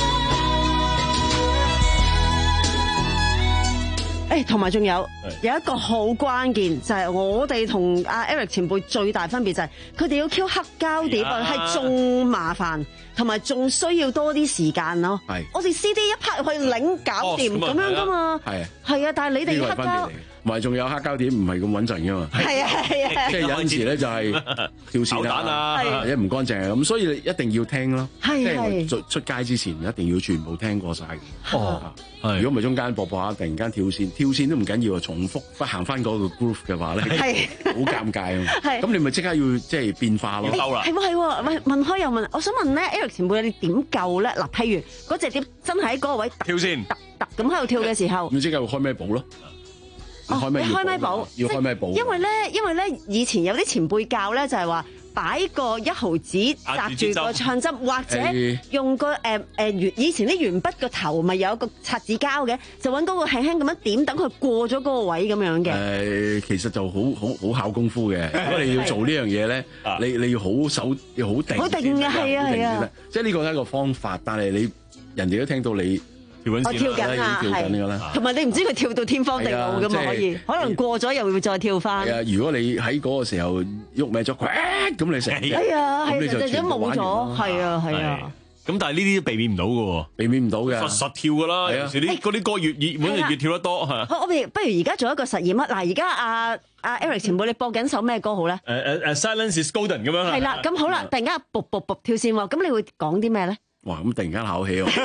誒，同埋仲有有一個好關鍵，就係我哋同阿 Eric 前輩最大分別就係佢哋要 Q 黑膠碟啊，係仲麻煩，同埋仲需要多啲時間咯。 係我哋 C D 一拍入去擰搞掂咁樣噶嘛。 係啊， 係啊，但係你哋黑膠。 同埋仲有黑膠碟唔係咁穩陣噶嘛， 係啊係啊， 即係有陣時咧就係跳線啊，或者唔乾淨啊，咁所以你一定要聽咯，即係出出街之前一定要全部聽過晒。哦，如果唔係中間播播下，突然間跳線，跳線都唔緊要啊，重複不行翻嗰個 groove 嘅話咧，係好尷尬啊嘛。咁你咪即刻要即係變化咯。 係喎係喎，問問開又問，我想問咧 Eric 前輩你點救咧？嗱，譬如嗰隻碟真係喺嗰個位跳線， 突突咁喺度跳嘅時候， 咁即刻要開咩簿咯？ 開咪開咪簿， 要開咪簿。 因為咧，因為咧，以前有啲前輩教咧，就係話擺個一毫紙紮住個唱針，或者用個誒誒鉛，以前啲鉛筆個頭咪有一個擦紙膠嘅，就揾嗰個輕輕咁樣點，等佢過咗嗰個位咁樣嘅。 誒，其實就好好好考功夫嘅。如果你要做呢樣嘢咧，你你要好手要好定， 好定嘅係啊係啊。 即係呢個係一個方法，但係你人哋都聽到你。 我跳緊啊，係，同埋你唔知佢跳到天荒地老㗎嘛，可以，可能過咗又會再跳翻。 係啊，如果你喺嗰個時候喐歪咗，咁你成， 係啊，係就就冇咗，係啊，係啊。 咁但係呢啲避免唔到嘅喎， 避免唔到嘅， 實實跳㗎啦。有時啲嗰啲歌越熱門就越跳得多嚇。 好，我哋不如而家做一個實驗啊！嗱，而家阿阿 Eric 前輩，你播緊首咩歌好咧？ 誒誒誒 ，Silence is Golden 咁樣。 係啦，咁好啦，突然間卜卜卜跳線喎，咁你會講啲咩咧？ 哇！咁突然間考起喎，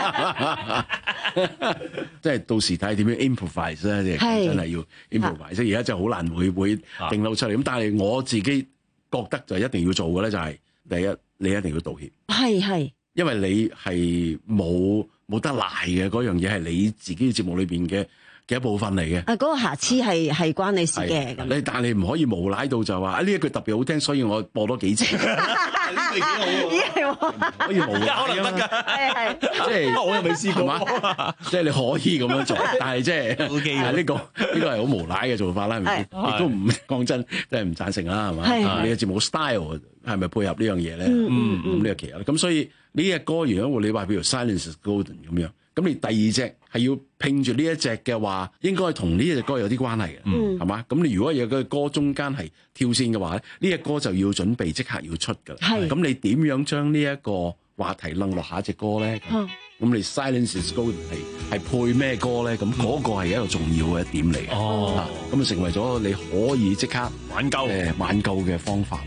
即係到時睇下點樣 improvise 咧，真係要 improvise。而家真係好難會會定到出嚟。咁但係我自己覺得就一定要做嘅咧，就係第一，你一定要道歉。 係係，因為你係冇冇得賴嘅，嗰樣嘢係你自己嘅節目裏邊嘅嘅一部分嚟嘅。 啊，嗰、嗰個瑕疵係係關你事嘅。咁你但係你唔可以無賴到就話啊呢一句特別好聽，所以我播多幾次。呢句幾好喎，可以無賴可能得㗎，係係，即係我又未試過嘛，即係你可以咁樣做，但係即係 OK 嘅呢個呢個係好無賴嘅做法啦，係咪先？亦都唔講真，即係唔贊成啦，係嘛？你嘅節目 style 係咪配合呢樣嘢咧？嗯咁呢個其實咁，所以呢隻歌如果你話譬如 Silence is Golden 咁樣。咁你第二隻係要拼住呢一隻嘅話，應該係同呢一隻歌有啲關係嘅，係嘛、嗯？咁你如果有個歌中間係跳線嘅話咧，呢隻歌就要準備即刻要出㗎啦。咁你點樣將呢一個話題掕落下一隻歌咧？咁、嗯、你 Silence is Golden 係係配咩歌咧？咁嗰個係一個重要嘅一點嚟嘅。哦，咁啊成為咗你可以即刻挽救誒挽救嘅方法。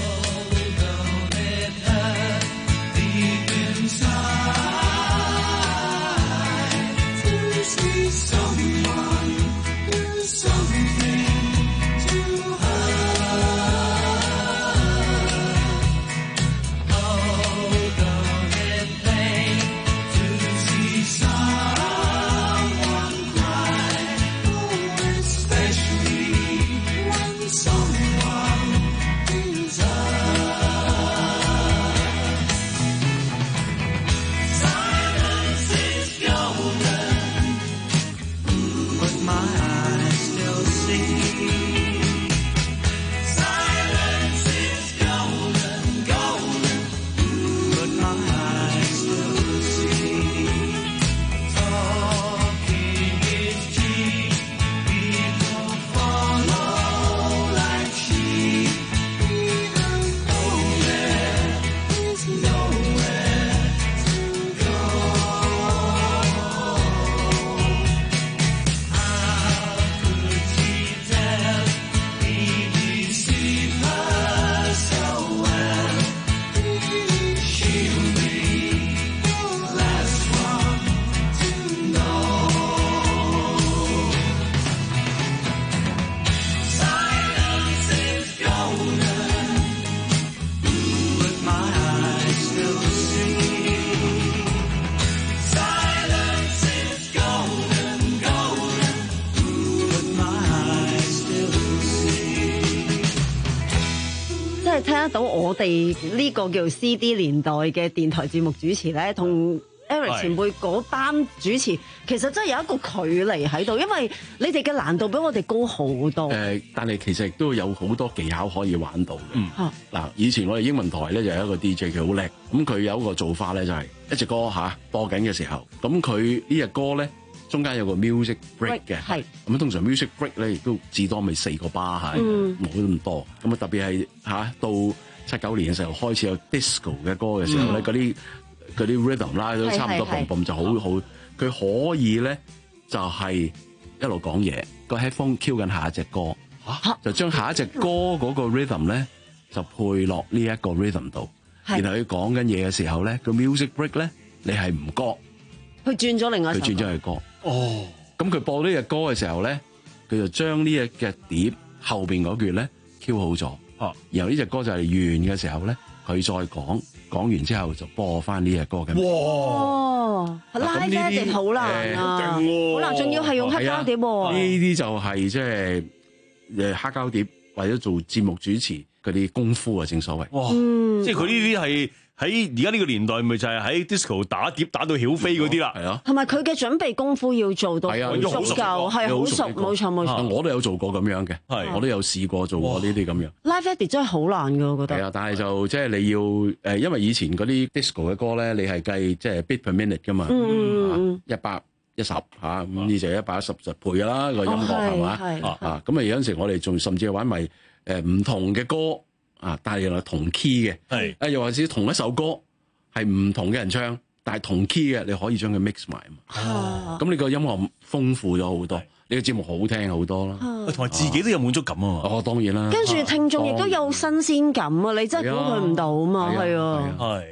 聽得到我哋呢個叫 C D 年代嘅電台節目主持咧，同 Eric 前輩嗰班主持，其實真係有一個距離喺度，因為你哋嘅難度比我哋高好多。誒、呃， 但係其實亦都有好多技巧可以玩到嘅。嗯，嗱，以前我哋英文台咧就有一個 D J 佢好叻，咁佢有一個做法咧就係一隻歌嚇播緊嘅時候，咁佢呢隻歌咧中間有個 music break 嘅，係咁通常 music break 咧亦都至多咪四個巴係，冇咁多。咁啊特別係嚇到七九年嘅時候開始有 disco 嘅歌嘅時候咧，嗰啲嗰啲 rhythm 啦都差唔多嘣嘣就好好，佢可以咧就係一路講嘢，個 headphone cue 緊下一隻歌，就將下一隻歌嗰個 rhythm 咧就配落呢一個 rhythm 度，然後佢講緊嘢嘅時候咧個 music break 咧你係唔覺佢轉咗另外一首歌， 佢轉咗佢歌。哦，咁佢播呢隻歌嘅時候咧，佢就將呢隻嘅碟後邊嗰句咧 cue 好咗，哦，然後呢隻歌就係完嘅時候咧，佢再講，講完之後就播翻呢隻歌嘅。 哇，拉呢一定好難啊，好難，仲要係用黑膠碟喎。 呢啲就係即係誒黑膠碟或者做節目主持嗰啲功夫啊，正所謂。 哇，嗯、即係佢呢啲係。喺而家呢個年代，咪就係喺 disco 打碟打到曉飛嗰啲啦，係啊， 同埋佢嘅準備功夫要做到足夠，係好熟，冇錯冇錯。 我都有做過咁樣嘅，我都有試過做過呢啲咁樣。 Live edit 真係好難㗎，我覺得。 係啊，但係就即係你要誒，因為以前嗰啲 disco 嘅歌咧，你係計即係 beat per minute 㗎嘛，一百一十嚇，咁呢就一百一十十倍㗎啦個音樂係嘛啊，咁啊有陣時我哋仲甚至係玩埋誒唔同嘅歌。啊！但係原來同 key 嘅，係啊，又或者同一首歌係唔同嘅人唱，但係同 key 嘅，你可以將佢 mix 埋啊！咁你個音樂豐富咗好多，你個節目好聽好多啦， 同埋自己都有滿足感啊！ 哦，當然啦。 跟住聽眾亦都有新鮮感啊！你真係估佢唔到啊嘛，係啊， 係係。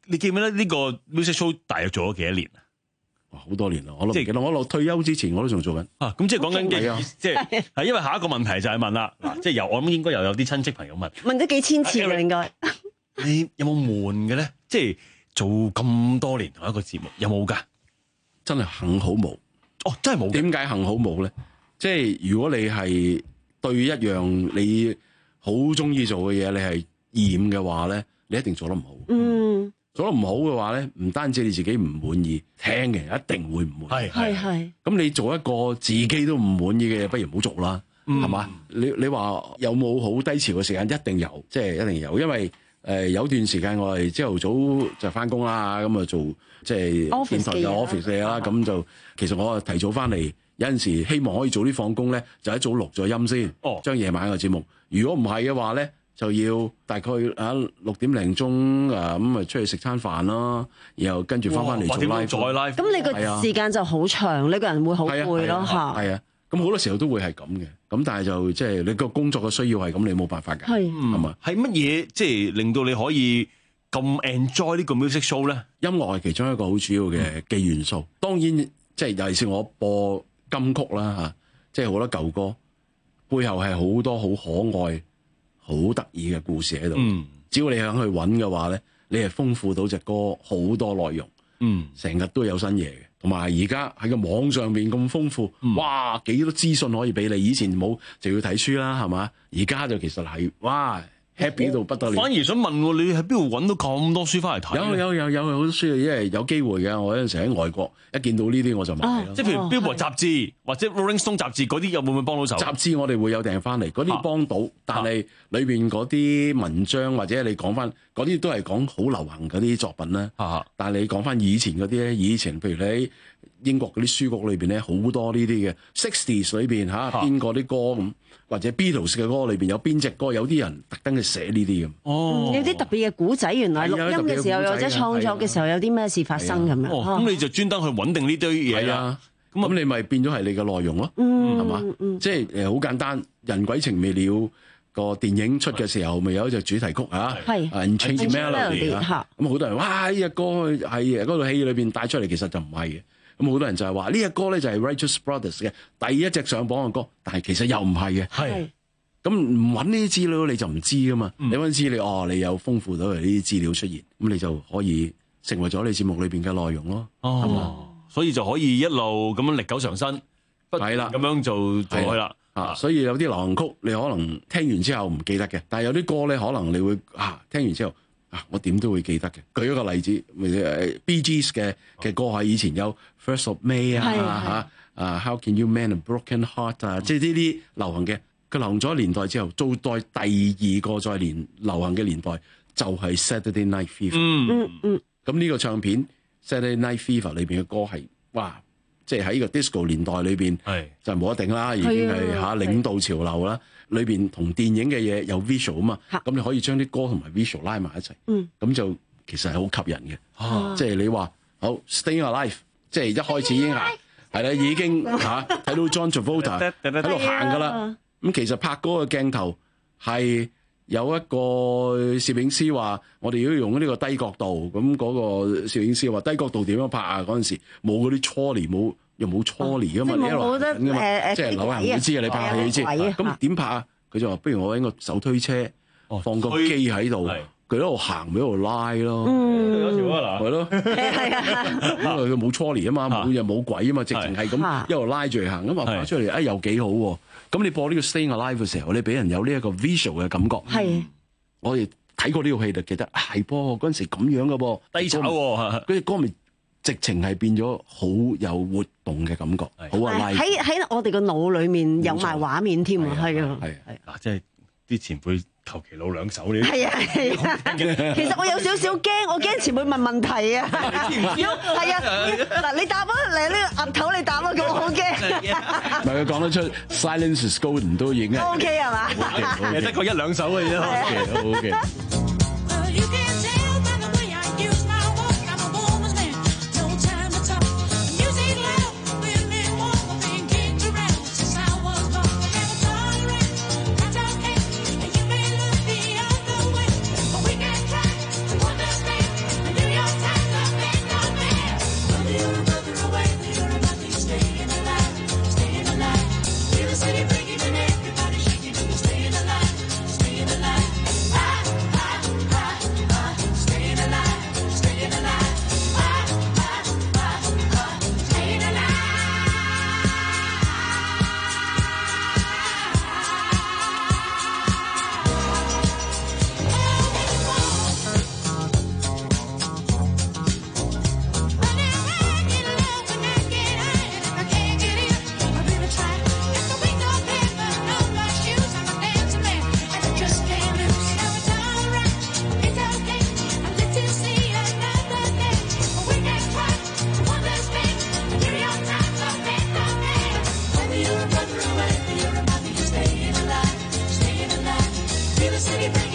你記唔記得呢個 music show 大約做咗幾多年啊？ 好多年啦，我都唔記得。我落退休之前我都仲做緊。 啊，咁即係講緊嘅，即係係因為下一個問題就係問啦，嗱，即係由我諗應該又有啲親戚朋友問， 問咗幾千次啦，應該。 你有冇悶嘅咧？即係做咁多年同一個節目，有冇㗎？ 真係幸好冇。 哦，真係冇。 點解幸好冇咧？即係如果你係對一樣你好中意做嘅嘢，你係厭嘅話咧，你一定做得唔好。 嗯。 做得唔好嘅話咧，唔單止你自己唔滿意，聽嘅人一定會唔滿意。 係係係。咁你做一個自己都唔滿意嘅嘢，不如唔好做啦，係嘛、嗯？你你話有冇好低潮嘅時間？一定有，即係一定有，因為誒、呃、有段時間我係朝頭早就翻工啦，咁啊做即係電台嘅 office 嘅啦，咁就其實我啊提早翻嚟，有陣時希望可以早啲放工咧，就一早錄咗音先，哦、將夜晚嘅節目。如果唔係嘅話咧，就要大概啊六點零鐘啊咁啊出去食餐飯啦，然後跟住翻翻嚟做 live。 再 live。 咁你個時間就好長，你個人會好攰咯嚇。 係啊，咁好多時候都會係咁嘅。咁但係就即係你個工作嘅需要係咁，你冇辦法㗎。係係嘛？ 係乜嘢即係令到你可以咁 enjoy 呢個 music show 咧？ 音樂係其中一個好主要嘅嘅元素。嗯、當然即係尤其是我播金曲啦嚇，即係好多舊歌背後係好多好可愛、好得意嘅故事喺度，嗯、只要你肯去揾嘅話咧，你係豐富到隻歌好多內容，嗯，成日都有新嘢嘅。同埋而家喺個網上邊咁豐富，嗯、哇幾多資訊可以俾你，以前冇就要睇書啦，係嘛？而家就其實係哇 happy 到不得了。 反而想問你喺邊度揾到咁多書翻嚟睇？ 有有有有好多書，因為有機會嘅。我有陣時喺外國一見到呢啲我就買咯。 即係譬如 Billboard 雜誌或者 Rolling Stone 雜誌嗰啲，有冇會幫到手？ 雜誌我哋會有訂翻嚟，嗰啲幫到，啊、但係裏邊嗰啲文章或者你講翻嗰啲都係講好流行嗰啲作品啦。啊、但係你講翻以前嗰啲咧，以前譬如你喺英國嗰啲書局裏邊咧，好多呢啲嘅 sixties 裏邊嚇邊個啲歌咁。或者 Beatles 嘅歌裏邊有邊隻歌，有啲人特登去寫呢啲咁。哦， 有啲特別嘅古仔，原來錄音嘅時候，或者創作嘅時候有啲咩事發生咁樣。 哦，咁你就專登去揾定呢堆嘢啊。 咁你咪變咗係你嘅內容咯。嗯，係嘛？即係誒好簡單，人鬼情未了個電影出嘅時候，咪有一隻主題曲啊。係。Unchained Melody 啊。咁好多人哇！呢隻歌係嗰套戲裏邊帶出嚟，其實就唔係嘅。咁好多人就係話呢隻歌咧就係 Righteous Brothers 嘅第一隻上榜嘅歌，但係其實又唔係嘅。係咁唔揾呢啲資料你就唔知噶嘛。嗯、你揾資料哦，你有豐富到呢啲資料出現，咁你就可以成為咗你節目裏邊嘅內容咯。哦，係嘛？ 所以就可以一路咁樣歷久常新。係啦，咁樣就做開啦。 啊，所以有啲流行曲你可能聽完之後唔記得嘅，但係有啲歌咧可能你會啊聽完之後。啊！我點都會記得嘅。舉一個例子，誒 Bee Gees 嘅嘅歌喺以前有 First of May 啊嚇啊 How Can You Mend a Broken Heart 啊，即係呢啲流行嘅。佢流行咗年代之後，做代第二個再年流行嘅年代就係 Saturday Night Fever。嗯嗯嗯。咁呢個唱片 Saturday Night Fever 裏邊嘅歌係哇，即係喺呢個 disco 年代裏邊就冇得頂啦，已經係嚇領導潮流啦。裏邊同電影嘅嘢有 visual 啊嘛，咁你可以將啲歌同埋 visual 拉埋一齊，咁、嗯、就其實係好吸引嘅。啊、即係你話好 Staying Alive，即係一開始已經行，係啦，已經嚇睇、啊、到 John Travolta 喺度行噶啦。咁其實拍嗰個鏡頭係有一個攝影師話，我哋要用呢個低角度。咁嗰個攝影師話低角度點樣拍啊？嗰陣時冇嗰啲 trolley 冇。又冇初年噶嘛？你一路緊噶嘛？即係扭人會知啊！你拍下你知。咁點拍啊？佢就話：不如我揾個手推車，放個機喺度，佢喺度行，喺度拉咯。有條啊嗱，係咯。係啊。因為佢冇初年啊嘛，冇又冇鬼啊嘛，直情係咁一路拉住行，咁啊拍出嚟，哎又幾好喎！咁你播呢個 Staying Alive 嘅時候，你俾人有呢一個 visual 嘅感覺。係。我哋睇過呢套戲就記得係噃，嗰陣時咁樣嘅噃， 低炒喎。 嗰隻歌咪。直情係變咗好有活動嘅感覺，好啊！ 喺喺我哋個腦裡面有埋畫面添啊，係啊， 係係嗱，即係啲前輩求其露兩手呢啲。 係啊係啊，其實我有少少驚，我驚前輩問問題啊。知唔知？係啊，嗱你答啊，嚟呢個額頭你答啊，咁我好驚。 唔係佢講得出 Silence is golden 都已經 O K 係嘛？ 得個一兩手嘅啫。 O K O K。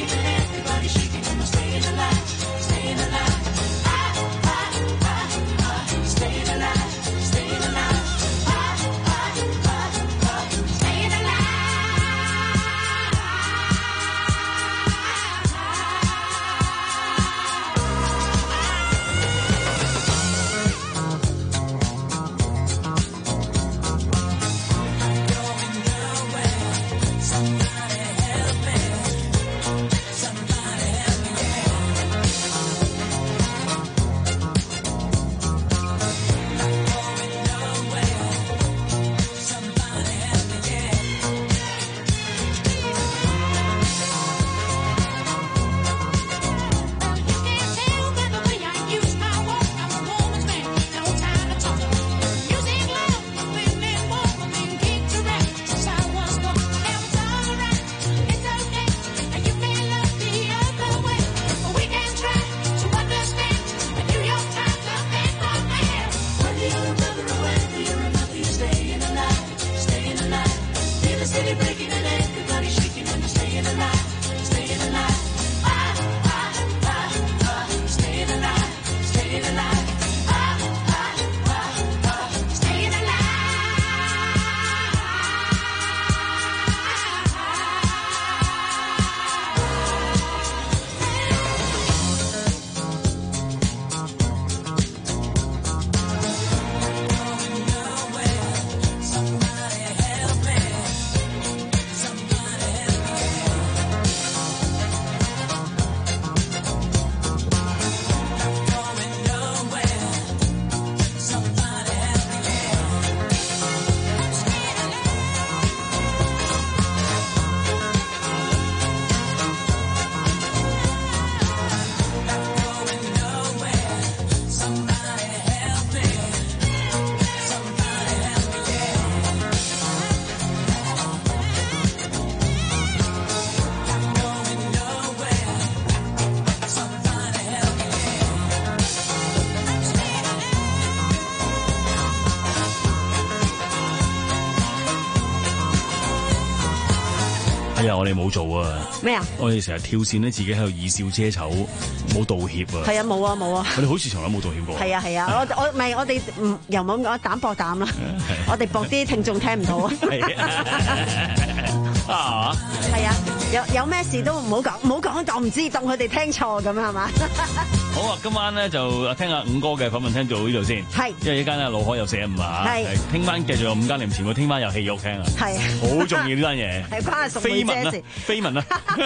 哎呀，我哋冇做啊！ 咩啊？ 我哋成日跳線咧，自己喺度以笑遮醜，冇道歉啊！ 係啊，冇啊，冇啊！ 我哋好似從來冇道歉過。 係啊，係啊，我我唔係我哋唔又冇咁講膽搏膽啦，我哋搏啲聽眾聽唔到啊！啊！係啊，有有咩事都唔好講，唔好講當唔知，當佢哋聽錯咁係嘛？ 好啊，今晚咧就聽下五哥嘅訪問聽做呢度先。係，因為一間咧腦海有四一五啊。係，聽晚繼續有五間零前輩，聽晚有戲肉聽啊。係，好重要呢單嘢。係關阿淑梅姐事。緋聞啊！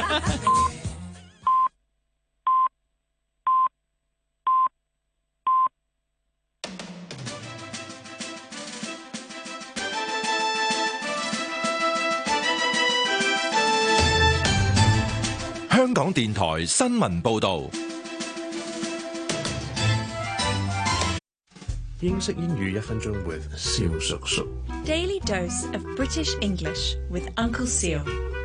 香港電台新聞報導。 英式英語一分鐘 with 蕭叔叔。 Daily dose of British English with Uncle Seal。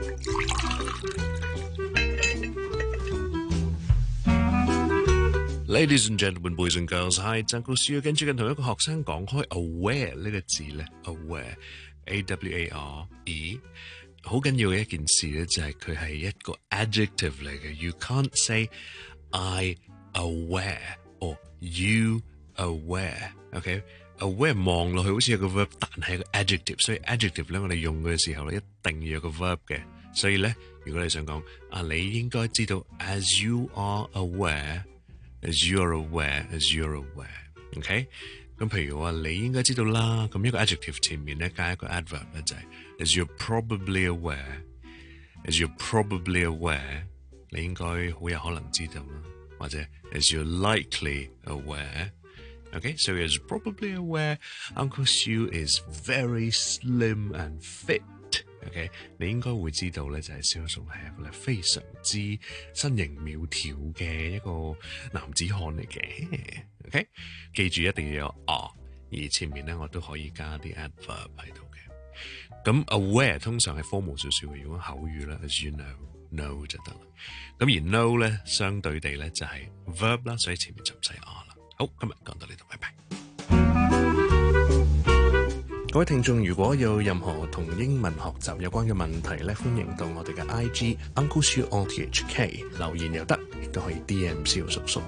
Ladies and gentlemen, boys and girls, hi, Uncle Seal。跟住跟同一個學生講開 aware 呢個字咧 ，aware，A W A R E。好緊要嘅一件事咧，就係佢係一個 adjective 嚟嘅。You can't say I aware or you aware。OK，aware、okay? 望落去好似有個 verb， 但係個 adjective， 所以 adjective 咧我哋用嘅時候咧一定要有個 verb 嘅。所以咧，如果你想講啊，你應該知道 as you are aware，as you are aware，as you are aware。OK， 咁譬如話你應該知道啦，咁一個 adjective 前面咧加一個 adverb 咧就係、是。As you're probably aware, as you're probably aware， 你應該好有可能知道啦，或者 as you're likely aware。Okay, so as probably aware, Uncle Sue is very slim and fit. Okay， 你應該會知道咧，就係蕭叔係一個咧非常之身形苗條嘅一個男子漢嚟嘅。Okay， 記住一定要有 are， 而前面咧我都可以加啲 adverb 喺度。咁 aware 通常係 formal 少少嘅，如果口語咧 as you know know 就得啦。咁而 know 咧相對地咧就係 verb 啦，所以前面就唔使 are 啦。好，今日講到呢度，拜拜。 各位聽眾，如果有任何同英文學習有關嘅問題咧，歡迎到我哋嘅 I G Uncle Siu O T H K 留言又得，亦都可以 D M 蕭叔叔。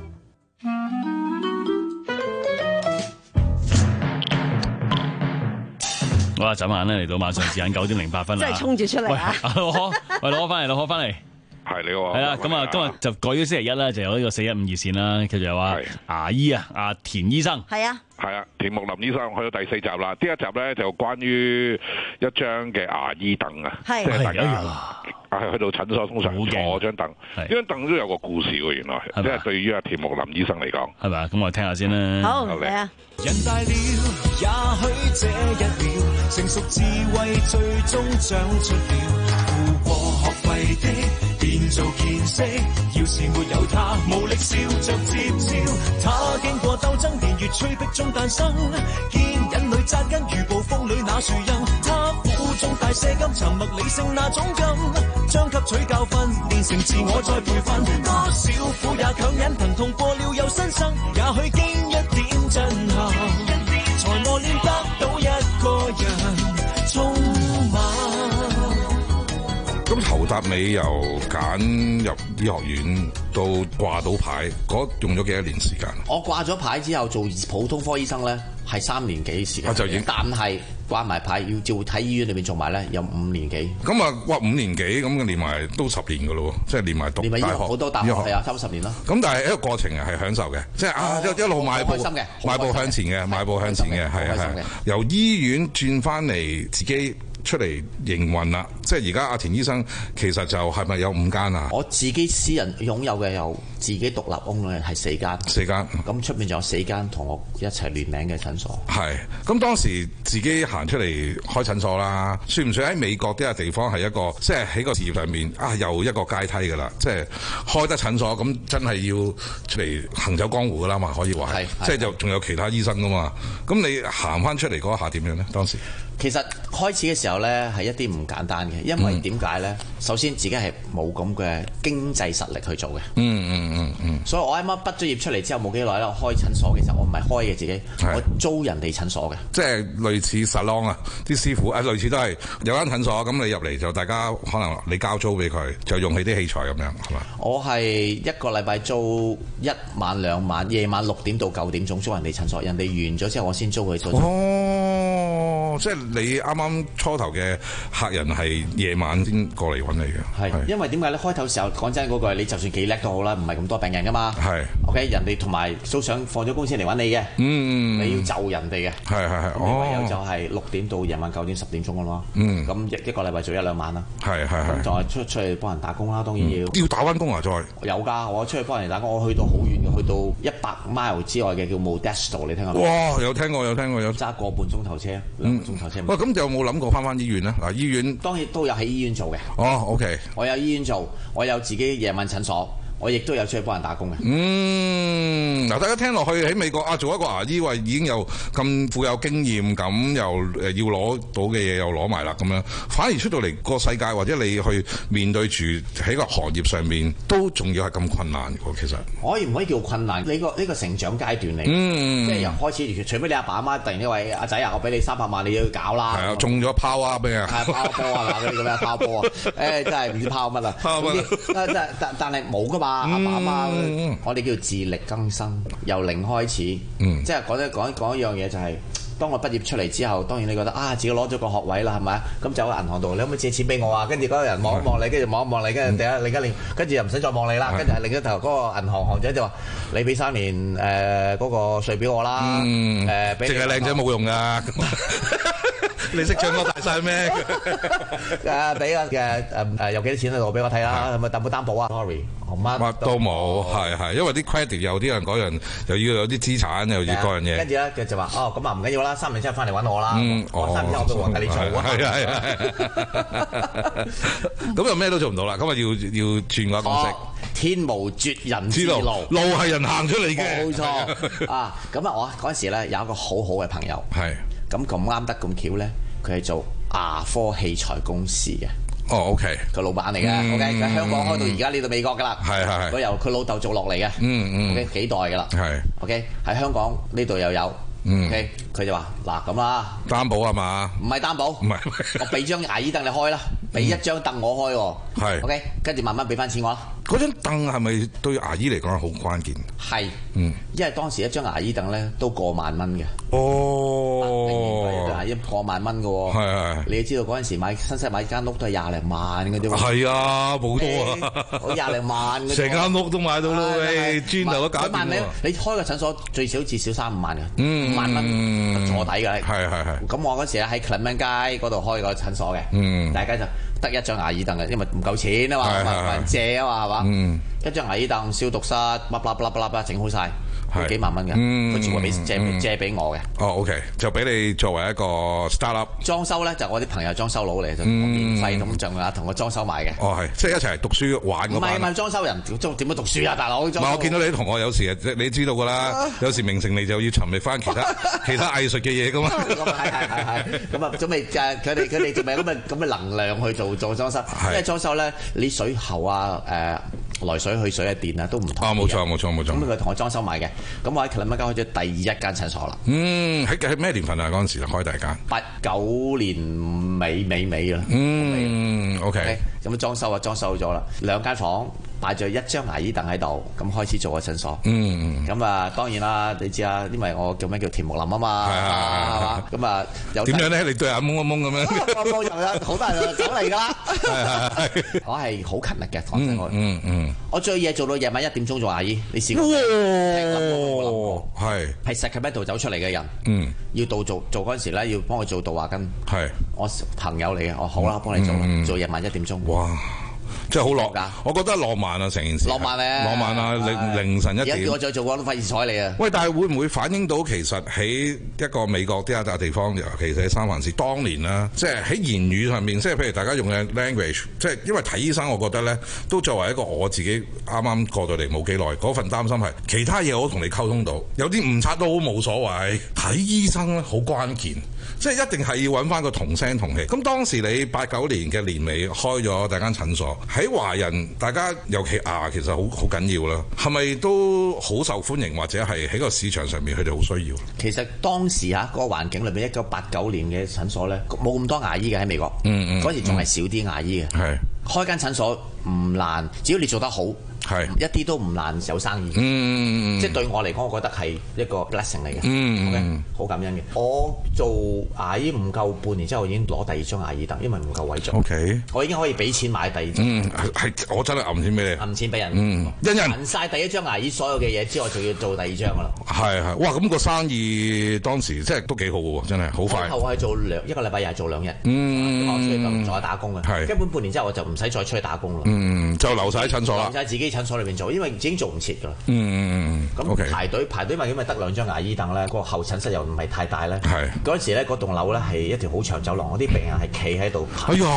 好啦，眨眼咧嚟到晚上時間九點零八分啦， 真係衝住出嚟啊！ 喂，攞翻嚟，攞翻嚟。 係你好啊， 係啦，咁啊，今日就改咗星期一啦，就有呢個四一五熱線啦，佢就話牙醫啊，阿田醫生， 係啊， 係啊，田木林醫生去到第四集啦，呢一集咧就關於一張嘅牙醫凳啊，即係大家係去到診所通常坐張凳，呢張凳都有個故事喎，原來，即係對於阿田木林醫生嚟講， 係咪啊？咁我聽下先啦。 好，嚟啊！ 人大了，也許這一秒，成熟智慧最終長出了，付過學費的。變做見識，要是沒有他，無力笑着接招。他經過鬥爭，年月催逼中誕生，見引淚扎根如暴風裏那樹蔭。他苦中帶些金，沉默理性那種金，將吸取教訓，練成自我再培訓。多少苦也強忍，疼痛過了又新生，也許經一點震撼，才磨練得到一個人充滿。 咁頭搭尾由揀入醫學院到掛到牌，嗰用咗幾多年時間？ 我掛咗牌之後做普通科醫生咧，係三年幾時間。 啊、就已經，但係掛埋牌要照喺醫院裏面做埋咧，有五年幾。 咁啊，哇五年幾咁連埋都十年噶咯，即係連埋讀大學好多大學係啊，差唔多十年啦。 咁但係一個過程係享受嘅，即係啊一一路邁步邁步向前嘅，邁步向前嘅，係啊係。由醫院轉翻嚟自己出嚟營運啦，即係而家阿田醫生其實就係咪有五間啊？ 我自己私人擁有嘅有自己獨立屋咧係四間， 四間。 咁出面仲有四間同我一齊聯名嘅診所。 係，咁當時自己行出嚟開診所啦，算唔算喺美國呢個地方係一個即係喺個事業上面啊又一個階梯㗎啦？即係開得診所咁真係要出嚟行走江湖㗎啦嘛，可以話係，即係就仲有其他醫生㗎嘛。咁你行翻出嚟嗰下點樣咧？當時？ 其實開始嘅時候呢，係一啲唔簡單嘅，因為點解呢？嗯、首先自己係冇咁嘅經濟實力去做嘅。 嗯嗯嗯嗯。 所以我啱啱畢咗業出嚟之後冇幾耐咧，我開診所嘅時候，我唔係開嘅自己，我租人哋診所嘅。 即係類似 salon 啊，啲師傅啊，類似都係有間診所，咁你入嚟就大家可能你交租俾佢，就用起啲器材咁樣，係嘛？ 我係一個禮拜租一晚兩晚，夜晚六點到九點鐘租人哋診所，人哋完咗之後我先租佢租。 哦，即係。你啱啱初頭嘅客人係夜晚先過嚟揾你嘅， 係因為點解咧？開頭時候講真嗰句，你就算幾叻都好啦，唔係咁多病人噶嘛。係 ，OK，人哋同埋都想放咗工先嚟揾你嘅。嗯，你要就人哋嘅。係係係。咁唯有就係六點到夜晚九點十點鐘咯。嗯，咁一一個禮拜做一兩晚啦。係係係。咁就係出出去幫人打工啦，當然要。 要打翻工啊！再有㗎，我出去幫人打工，我去到好遠嘅，去到一百 mile 之外嘅叫 Modesto， 你聽過？ 哇！有聽過有聽過有。 揸個半鐘頭車，兩個鐘頭車。 喂，咁就有冇諗過翻翻醫院咧？嗱，醫院當然都有喺醫院做嘅。 哦 ，OK。 我有醫院做，我有自己夜晚診所，我亦都有出去幫人打工嘅。 嗯，嗱，大家聽落去喺美國啊，做一個牙醫喂，已經有咁富有經驗，咁又誒要攞到嘅嘢又攞埋啦，咁樣反而出到嚟個世界或者你去面對住喺個行業上面，都仲要係咁困難嘅。其實可以唔可以叫困難？呢個呢個成長階段嚟，嗯、即係由開始，除非你阿爸阿媽突然呢位阿仔啊，我俾你三百萬，你要搞啦。係啊， 中咗拋啊咩啊？ 係拋波啊嘛，嗰啲咁樣拋波啊！誒、欸，真係唔知拋乜啊！拋乜？但但但係冇噶嘛，阿爸阿媽，嗯、我哋叫自力更生，由零開始。嗯、即係講一講講一樣嘢就係、是。當我畢業出嚟之後，當然你覺得啊，自己攞咗個學位啦，係咪啊？咁就喺銀行度，你可唔可以借錢俾我啊？跟住嗰個人望一望你，跟住望一望你，跟住第一另一年，跟住又唔使再望你啦。跟住係另一頭嗰個銀行行長就話：你俾三年誒嗰、呃嗰個稅表我啦。嗯。誒，俾淨係靚仔冇用㗎。你識唱歌大晒咩？ 誒，俾啊嘅誒誒，有幾多錢喺度俾我睇啦？係咪擔保擔保啊 ？Sorry， 乜都冇，係係，因為啲 credit 有啲人嗰人又要有啲資產，又要嗰樣嘢。 跟住咧，佢就話：哦，咁啊唔緊要啦，三年之後翻嚟揾我啦。嗯，我三年之後我都還計你做啊。係啊係啊。 咁就咩都做唔到啦，咁啊要要轉個公式。 天無絕人之路， 路係人行出嚟嘅。 冇錯啊！咁啊，我嗰陣時咧有一個好好嘅朋友。係。咁咁啱得咁巧咧，佢係做牙科器材公司嘅。 哦 ，OK， 個老闆嚟嘅 ，OK，喺香港開到而家呢度美國噶啦。係係係。由佢老豆做落嚟嘅。嗯嗯。OK，幾代噶啦。係。OK，喺香港呢度又有， OK，佢就話嗱咁啦， 擔保係嘛？ 唔係擔保， 唔係， 我俾張牙醫凳你開啦，俾一張凳我開喎。 係 OK，跟住慢慢俾翻錢我啦。 嗰張凳係咪對牙醫嚟講係好關鍵？ 係， 嗯， 因為當時一張牙醫凳咧都過萬蚊嘅。 哦， 牙醫過萬蚊嘅喎。係係。你知道嗰陣時買新西買間屋都係廿零萬嘅啫喎。係啊，冇多啊， 我廿零萬嘅。 成間屋都買到啦，喂，磚頭都搞掂喎。 你開個診所最少至少三五萬嘅， 嗯， 五萬蚊坐底嘅。 係係係。 咁我嗰時咧喺 Clement 街嗰度開個診所嘅， 嗯， 大家就得一張牙醫凳嘅，因為唔夠錢啊嘛，冇人借啊嘛，係嘛？嗯，一張牙醫凳、消毒室，卜卜卜卜卜整好晒，要幾萬蚊嘅，佢全部俾借借俾我嘅。 哦 ，OK，就俾你作為一個 startup。裝修咧就我啲朋友裝修佬嚟，就免費咁就啊同我裝修埋嘅。 哦，係，即係一齊讀書玩嗰班。 唔係唔係裝修人，點樣讀書啊，大佬？唔係，我見到你啲同學有時你知道㗎啦，有時名成利就要尋覓翻其他其他藝術嘅嘢㗎嘛。 咁啊係係係係，咁啊準備誒佢哋佢哋準備咁嘅咁嘅能量去做做裝修，因為裝修咧你水喉啊誒。來水去水嘅電啊，都唔同。啊， 冇錯冇錯冇錯。咁佢同我裝修埋嘅，咁我喺 Clement 街開咗第一間診所啦。 嗯，喺喺咩年份啊？嗰陣時就開第一間。 八九年尾尾尾啦。 嗯 ，OK。 咁裝修啊，裝修咗啦，兩間房擺咗一張牙醫凳喺度，咁開始做個診所。嗯。咁啊，當然啦，你知啊，因為我叫咩叫田木林啊嘛，係嘛？咁啊，有點樣咧？你對眼蒙一蒙咁樣。 我我又有好多人走嚟㗎啦。係係。我係好勤力嘅，講真我。嗯嗯。我最夜做到夜晚一點鐘做牙醫，你試過？哇！係係石硤尾度走出嚟嘅人，嗯，要到做做嗰陣時咧，要幫佢做杜華根，係我朋友嚟嘅，我好啦，幫你做，做夜晚一點鐘。哇！真係好浪㗎，我覺得浪漫啊，成件事。浪漫咧，浪漫啊！凌凌晨一點。而家叫我再做我都費事睬你啊！喂，但係會唔會反映到其實喺一個美國啲一笪地方，尤其是喺三藩市，當年啦，即係喺言語上面，即係譬如大家用嘅 language，即係因為睇醫生，我覺得咧都作為一個我自己啱啱過到嚟冇幾耐，嗰份擔心係其他嘢我都同你溝通到，有啲誤差都好冇所謂。睇醫生咧好關鍵。即係一定係要揾翻個同聲同氣。咁當時你八九年嘅年尾開咗第一間診所，喺華人大家尤其牙其實好好緊要啦，係咪都好受歡迎，或者係喺個市場上面佢哋好需要？其實當時嚇嗰個環境裏邊，一九八九年嘅診所咧冇咁多牙醫嘅喺美國，嗯嗯，嗰時仲係少啲牙醫嘅，係開間診所唔難，只要你做得好。係一啲都唔難有生意，嗯，即係對我嚟講，我覺得係一個 blessing 嚟嘅，嗯，好感恩嘅。我做牙醫唔夠半年之後，已經攞第二張牙醫凳，因為唔夠位做。OK，我已經可以俾錢買第二張。嗯，係我真係揞錢俾你，揞錢俾人，嗯，因人揞曬第一張牙醫所有嘅嘢之後，就要做第二張噶啦。係係，哇！咁個生意當時即係都幾好嘅喎，真係好快。後我係做兩一個禮拜，又係做兩日，嗯，我出去仲有打工嘅，係根本半年之後我就唔使再出去打工啦。嗯，就留晒喺診所啦，留曬自己診所裏邊做，因為已經做唔切㗎啦。嗯嗯嗯。咁排隊排隊咪因為得兩張牙醫凳咧，個候診室又唔係太大咧。係。嗰陣時咧，嗰棟樓咧係一條好長走廊，嗰啲病人係企喺度排。哎呀！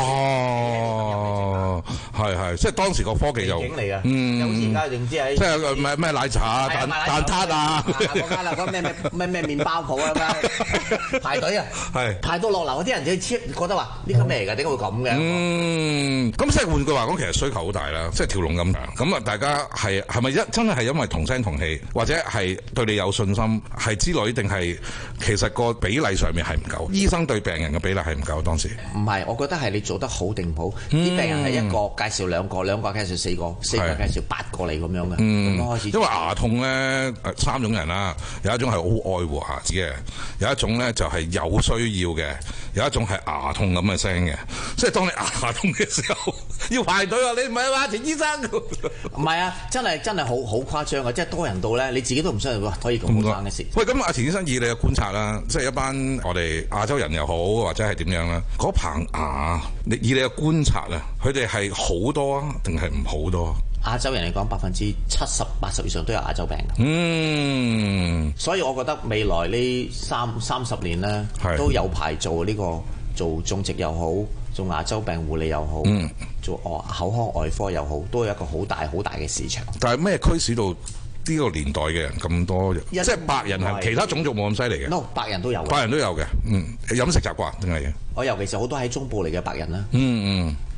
係係，即係當時個科技又景嚟㗎。嗯。有時而家定知喺。即係咩咩奶茶啊、蛋蛋撻啊。嗰間啊，嗰咩咩咩咩麵包鋪啊咩？排隊啊。係。排到落樓嗰啲人就覺得話呢間咩嚟㗎？點解會咁嘅？嗯。咁即係換句話講，其實需求好大啦，即係條龍咁長。咁啊，大家係係咪一真係係因為同聲同氣，或者係對你有信心，係之類，定係其實個比例上面係唔夠？醫生對病人嘅比例係唔夠當時。唔係，我覺得係你做得好定唔好。啲、嗯、病人係一個介紹兩個，兩個介紹四個，四個介紹八個嚟咁樣嘅。嗯，開始因為牙痛咧，三種人啦，有一種係好愛護牙齒嘅，有一種咧就係有需要嘅，有一種係牙痛咁嘅聲嘅。即係當你牙痛嘅時候，要排隊啊！你唔係話田醫生？唔係啊，真係真係好好誇張啊！即係多人到咧，你自己都唔相信喎，可以咁好生嘅事。喂，咁阿田醫生以你嘅觀察啦，即係一班我哋亞洲人又好，或者係點樣啦，嗰棚牙，你以你嘅觀察啊，佢哋係好多啊，定係唔好多啊？亞洲人嚟講，百分之七十八十以上都有牙周病。嗯，所以我覺得未來呢三三十年咧，都有排做呢個做種植又好，做牙周病護理又好，嗯、做口腔外科又好，都有一個好大好大嘅市場。但係咩驅使到呢個年代嘅人咁多？即係白人係其他種族冇咁犀利嘅。no， 白人都有。白人都有嘅，嗯，飲食習慣定係嘅。我尤其是好多喺中部嚟嘅白人啦。嗯嗯。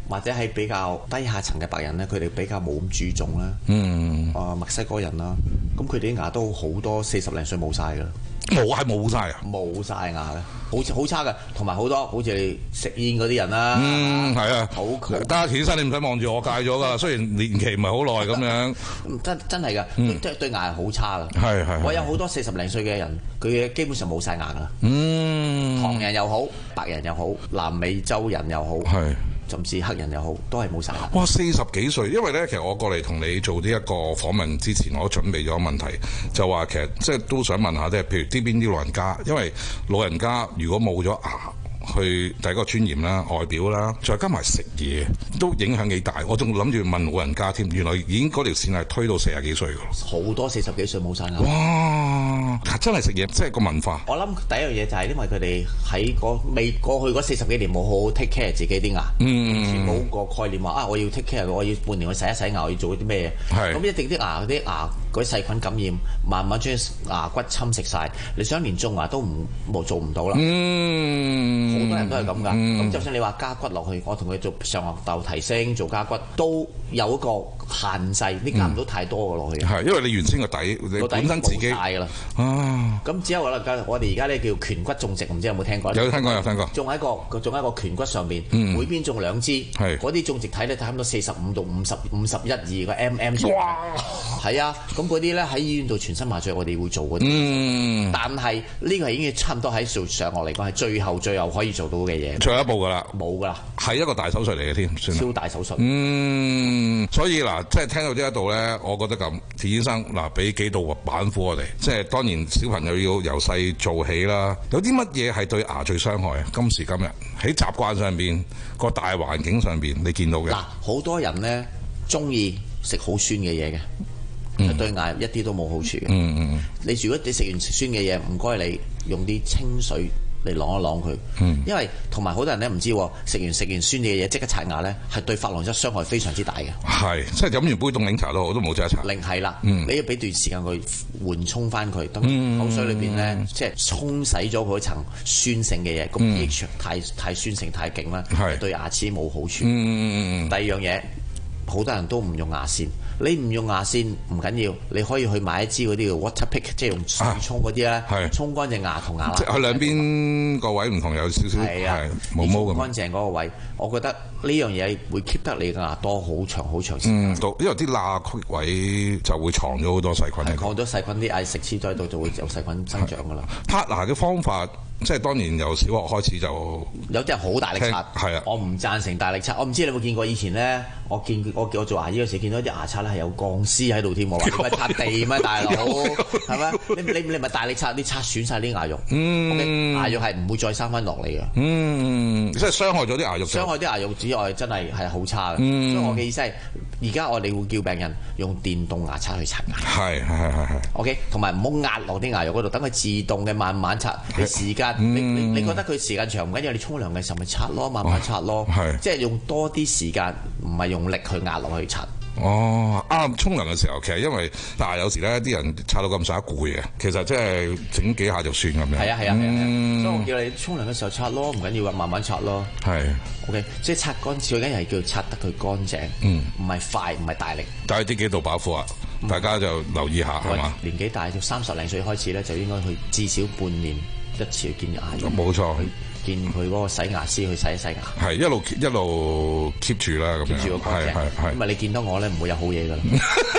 或者係比較低下層嘅白人咧，佢哋比較冇咁注重啦。 嗯， 啊墨西哥人啦，咁佢哋啲牙都好多四十零歲冇晒㗎。 冇係冇晒啊！ 冇晒牙嘅，好好差嘅，同埋好多好似你食煙嗰啲人啦。 嗯，係啊， 好得起身你唔使望住我戒咗㗎，雖然年期唔係好耐咁樣。 真真係㗎， 嗯、 對對牙係好差㗎。 係係。 我有好多四十零歲嘅人，佢基本上冇晒牙㗎。 嗯， 唐人又好，白人又好，南美洲人又好。 係。 甚至黑人又好，都係冇晒牙。 哇！四十幾歲，因為咧，其實我過嚟同你做呢一個訪問之前，我都準備咗問題，就話其實即係都想問下，即係譬如呢邊啲老人家，因為老人家如果冇咗牙，去第一個尊嚴啦、外表啦，再加埋食嘢，都影響幾大。我仲諗住問老人家添，原來已經嗰條線係推到四十幾歲㗎。 好多四十幾歲冇晒牙。 哇！真係食嘢，即係個文化。 我諗第一樣嘢就係因為佢哋喺個未過去嗰四十幾年冇好好 take care 自己啲牙，嗯，冇個概念話啊，我要 take care，我要半年去洗一洗牙，我要做啲咩嘢？係。咁一定啲牙嗰啲牙嗰啲細菌感染，慢慢將牙骨侵蝕晒。你想連種牙都唔冇做唔到啦。嗯。好多人都係咁㗎，咁、嗯、就算你話加骨落去，我同佢做上顎竇提升做加骨，都有一個限制，你加唔到太多嘅落去。係、嗯， 因為你原先個底，你本身自己大㗎啦。 啊， 咁之後我哋我哋而家咧叫顴骨種植，唔知有冇聽過？ 有聽過有聽過。種喺個種喺個顴骨上邊，嗯、每邊種兩支，嗰啲種植體咧差唔多四十五到五十五十一二個 mm。哇！係啊，咁嗰啲咧喺醫院度全身麻醉，我哋會做嗰啲。嗯。但係呢個係已經差唔多喺做上顎嚟講係最後最後可以做到嘅嘢。 最後一步㗎啦， 冇㗎啦， 係一個大手術嚟嘅添， 超大手術。 嗯，所以嗱，即係聽到呢一度咧，我覺得咁，田醫生嗱，俾幾道板斧我哋，即係當然小朋友要由細做起啦。有啲乜嘢係對牙最傷害啊？今時今日喺習慣上邊、個大環境上邊，你見到嘅嗱， 好多人咧中意食好酸嘅嘢嘅。嗯、對牙一啲都冇好處嘅。嗯嗯，你如果你食完酸嘅嘢，唔該你用啲清水嚟啷一啷佢。嗯，因為同埋好多人咧唔知，食完食完酸嘅嘢即刻刷牙咧，係對琺瑯質傷害非常之大嘅。係，即係飲完杯凍檸茶都好，都冇即刻刷。零係啦，嗯、你要俾段時間佢緩衝翻佢，等口水裏邊咧、嗯、即係沖洗咗佢層酸性嘅嘢，個 pH 太太酸性太勁啦，係對牙齒冇好處。嗯、第二樣嘢，好多人都唔用牙線。你唔用牙線唔緊要，你可以去買一支嗰啲叫 water pick， 即係用水沖嗰啲咧，沖乾淨牙同牙罅。即係兩邊個位唔同，有少少係毛毛咁。乾淨嗰個位，我覺得呢樣嘢會 keep 得你嘅牙多好長好長時間。嗯，因為啲罅隙位就會藏咗好多細菌。藏咗細菌，啲牙食黐咗喺度就會有細菌生長㗎啦。刷牙嘅方法。即係當然由小學開始就有啲人好大力刷，係啊，我唔贊成大力刷。我唔知你有冇見過以前咧，我見我叫我做牙醫嗰時見到啲牙刷咧係有鋼絲喺度添喎，你咪擦地咩大佬？係咪？你你你咪大力刷，你刷損晒啲牙肉，嗯 okay? 牙肉係唔會再生翻落嚟嘅。嗯，即係傷害咗啲牙肉。傷害啲牙肉之外，真係係好差嘅。嗯、所以我嘅意思係，而家我哋會叫病人用電動牙刷去刷牙。係係係係。OK， 同埋唔好壓落啲牙肉嗰度，等佢自動嘅慢慢刷，你時間。嗯、你你你覺得佢時間長唔緊要，你沖涼嘅時候咪刷咯，慢慢刷咯，哦、即係用多啲時間，唔係用力去壓落去刷。哦，啱沖涼嘅時候，其實因為但係有時咧，啲人刷到咁上下攰嘅，其實即係整幾下就算咁樣。係啊係啊係啊，嗯、所以我叫你沖涼嘅時候刷咯，唔緊要啊，慢慢刷咯。係是 ，OK， 即係刷乾最緊要係叫刷得佢乾淨，嗯，唔係快，唔係大力。但係呢幾道把火啊！大家就留意下係嘛？年紀大到三十零歲開始咧，就應該去至少半年一次去見牙醫。冇錯，去見佢嗰個洗牙師去洗一洗牙。係一路一路 keep 住啦，咁樣。keep 住個乾淨，係係係。因為你見到我咧，唔會有好嘢噶啦。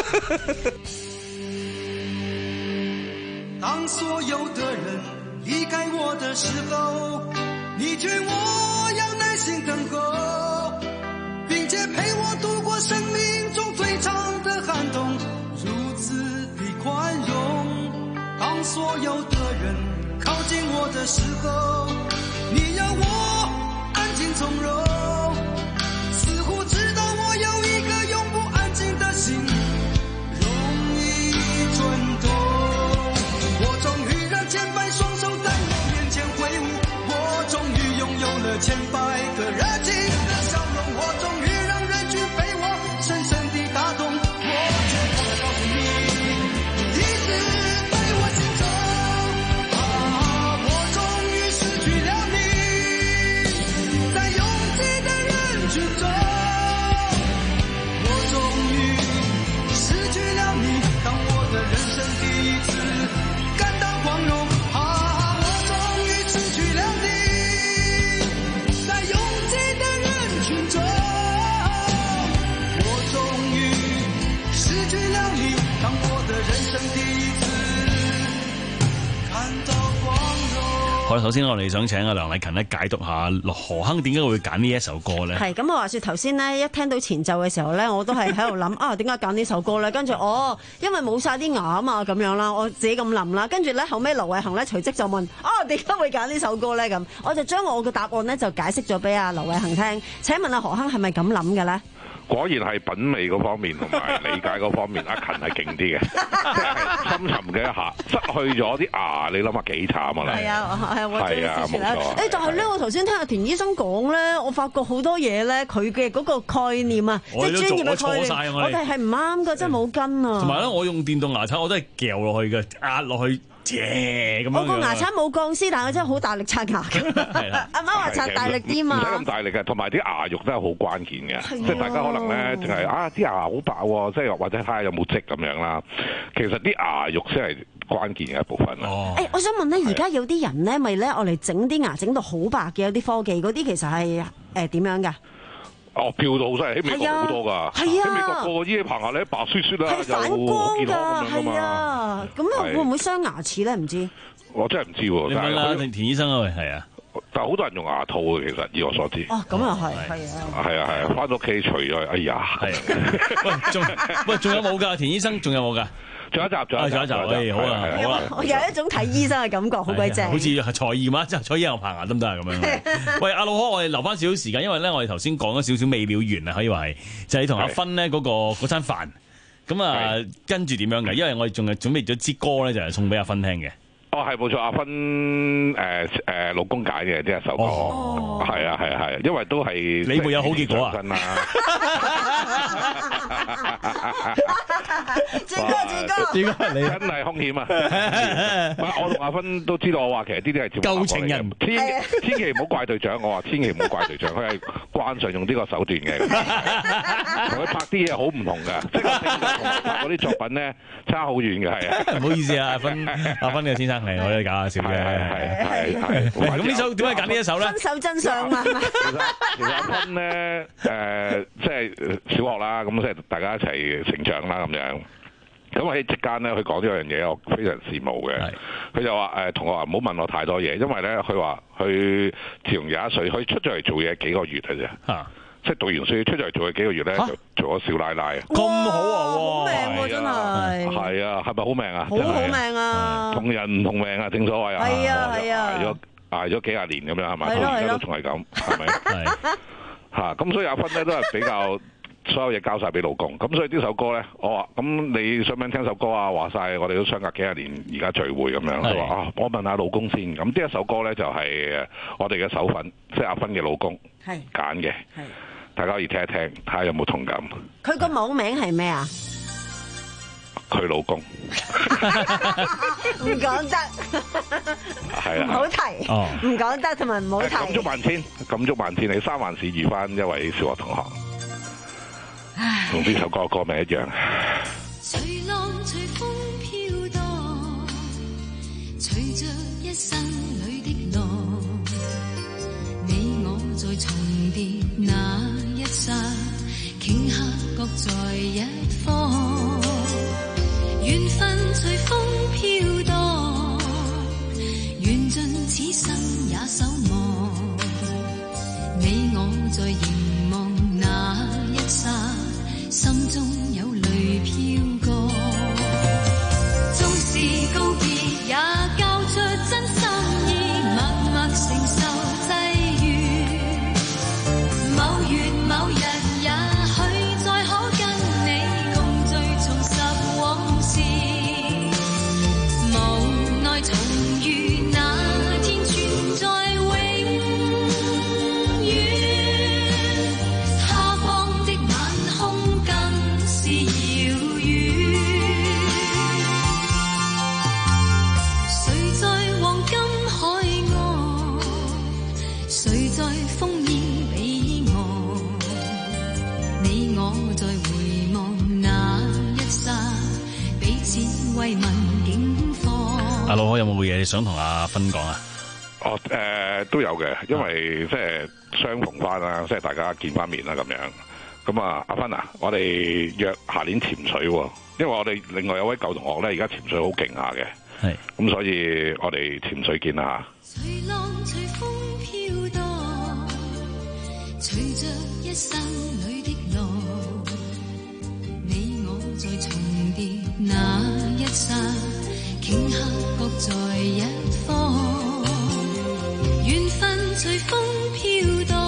當所有的人離開我的時候，你勸我要耐心等候，並且陪我度過生命中最長的寒冬。如此的寬容，當所有的人靠近我的時候，你讓我安靜從容，似乎知道我有一個永不安靜的心，容易蠢動。我終於讓千百雙手在我面前揮舞，我終於擁有了千百個熱情的笑容，我終於讓人群被我深深地打動。之中亮你，當我的人生第一次看到光榮。 好啦，首先我哋想請阿梁麗勤咧解讀下何鏗點解會揀呢一首歌咧？ 係咁，我話說頭先咧，一聽到前奏嘅時候咧，我都係喺度諗啊，點解揀呢首歌咧？跟住哦，因為冇晒啲牙啊嘛，咁樣啦，我自己咁諗啦。跟住咧，後尾劉偉恒咧隨即就問：哦，點解會揀呢首歌咧？咁我就將我嘅答案咧就解釋咗俾阿劉偉恒聽。請問阿何鏗係咪咁諗嘅咧？ 果然係品味嗰方面同埋理解嗰方面，阿勤係勁啲嘅，即係深沉嘅一下，失去咗啲牙，你諗下幾慘啊！ 係啊，係啊，我係啊，冇錯。 誒，但係咧，我頭先聽阿田醫生講咧，我發覺好多嘢咧，佢嘅嗰個概念啊，即係專業嘅概念，我哋係唔啱㗎，真係冇跟啊。 同埋咧，我用電動牙刷，我都係撬落去嘅，壓落去。咁我個牙刷冇鋼絲，但係真係好大力刷牙嘅。阿媽話刷大力啲嘛， 唔使咁大力嘅，同埋啲牙肉真係好關鍵嘅。即係大家可能咧，淨係啊啲牙好白喎，即係或者睇下有冇積咁樣啦。其實啲牙肉先係關鍵嘅一部分啦。 哦，誒，我想問咧，而家有啲人咧，咪咧我嚟整啲牙整到好白嘅，有啲科技嗰啲其實係誒點樣㗎？ 哦，漂到好犀利，喺美國好多㗎。 係啊， 喺美國個個醫棚牙咧白雪雪啦， 係反光㗎，係啊。 啊，咁啊會唔會傷牙齒咧？唔知。 我真係唔知喎。 你問啦，田田醫生啊，喂，係啊。 但係好多人用牙套嘅，其實以我所知。 哦，咁又係，係啊。 係啊係啊，翻到屋企除咗，哎呀。 係。喂，仲喂仲有冇㗎？田醫生仲有冇㗎？ 仲有一集，仲有一集， 仲有一集，好啊，好啊！ 我有一種睇醫生嘅感覺，好鬼正。 好似係財驗啊，即係採醫又棚牙得唔得啊？咁樣。喂，阿老柯，我哋留翻少少時間，因為咧，我哋頭先講咗少少未了完啊，可以話係，就係你同阿芬咧嗰個嗰餐飯。咁啊，跟住點樣嘅？因為我哋仲係準備咗支歌咧，就係送俾阿芬聽嘅。 哦，係冇錯，阿芬誒誒老公揀嘅呢一首歌，係啊係啊係，因為都係你會有好結果啊！ 志哥，志哥， 志哥，你真係兇險啊！我同阿芬都知道，我話其實呢啲係舊情人， 千千祈唔好怪隊長。我話千祈唔好怪隊長，佢係慣常用呢個手段嘅，同佢拍啲嘢好唔同㗎，即係同埋拍嗰啲作品咧差好遠嘅，係啊！ 唔好意思啊，阿芬，阿芬嘅先生嚟，我哋搞下笑嘅，係係係。咁呢首點解揀呢一首咧？ 分手真相嘛。其實其實阿芬咧誒，即係小學啦，咁即係大家一齊成長啦咁樣。咁喺席間咧，佢講咗樣嘢，我非常羨慕嘅。佢就話誒，同學話唔好問我太多嘢，因為咧，佢話佢自從廿一歲，佢出咗嚟做嘢幾個月嘅啫。嚇！即係讀完書出咗嚟做嘢幾個月咧，就做咗少奶奶。 咁好啊！ 好命喎，真係。 係啊，係咪好命啊？ 好好命啊！ 同人唔同命啊，正所謂啊。 係啊係啊。 捱咗捱咗幾廿年咁樣係咪？ 係咯係咯。 而家都仲係咁，係咪？係。嚇！咁所以阿芬咧都係比較。所有嘢交晒俾老公，咁所以呢首歌咧，我話咁你想唔想聽首歌啊？話晒我哋都相隔幾廿年，而家聚會咁樣，佢話啊，我問下老公先。咁呢一首歌咧就係我哋嘅手粉，即係阿芬嘅老公揀嘅，大家可以聽一聽，睇下有冇同感。 佢個網名係咩啊？ 佢老公唔講得， 係啊， 唔好提，唔講得同埋唔好提。 感觸萬千，感觸萬千，你三藩市遇翻一位小學同學。同呢首歌歌名一樣。 隨浪隨風飄蕩，隨着一生裏的浪，你我在重疊那一剎，頃刻各在一方，緣分隨風飄蕩，緣盡此生也守望，你我在凝望那一剎，心中有淚飄過，縱是告別也交出真心意，默默承受際遇。某月某日也許再可跟你共聚重拾往事，無奈重遇那天存在永遠。他方的晚空更是遙遠，誰在黃金海岸，誰在烽煙彼岸，你我在回望那一剎，彼此慰問境況。 阿老柯有冇嘢想同阿芬講啊？ 哦，誒、呃、都有嘅，因為即係相逢翻啦，即係大家見翻面啦咁樣。 咁啊，阿芬啊，我哋約下年潛水喎，因為我哋另外有位舊同學咧，而家潛水好勁下嘅， 係， 咁所以我哋潛水見啦嚇。 隨浪隨風飄蕩，隨着一生裏的浪，你我在重疊那一剎，頃刻各在一方，緣分隨風飄蕩，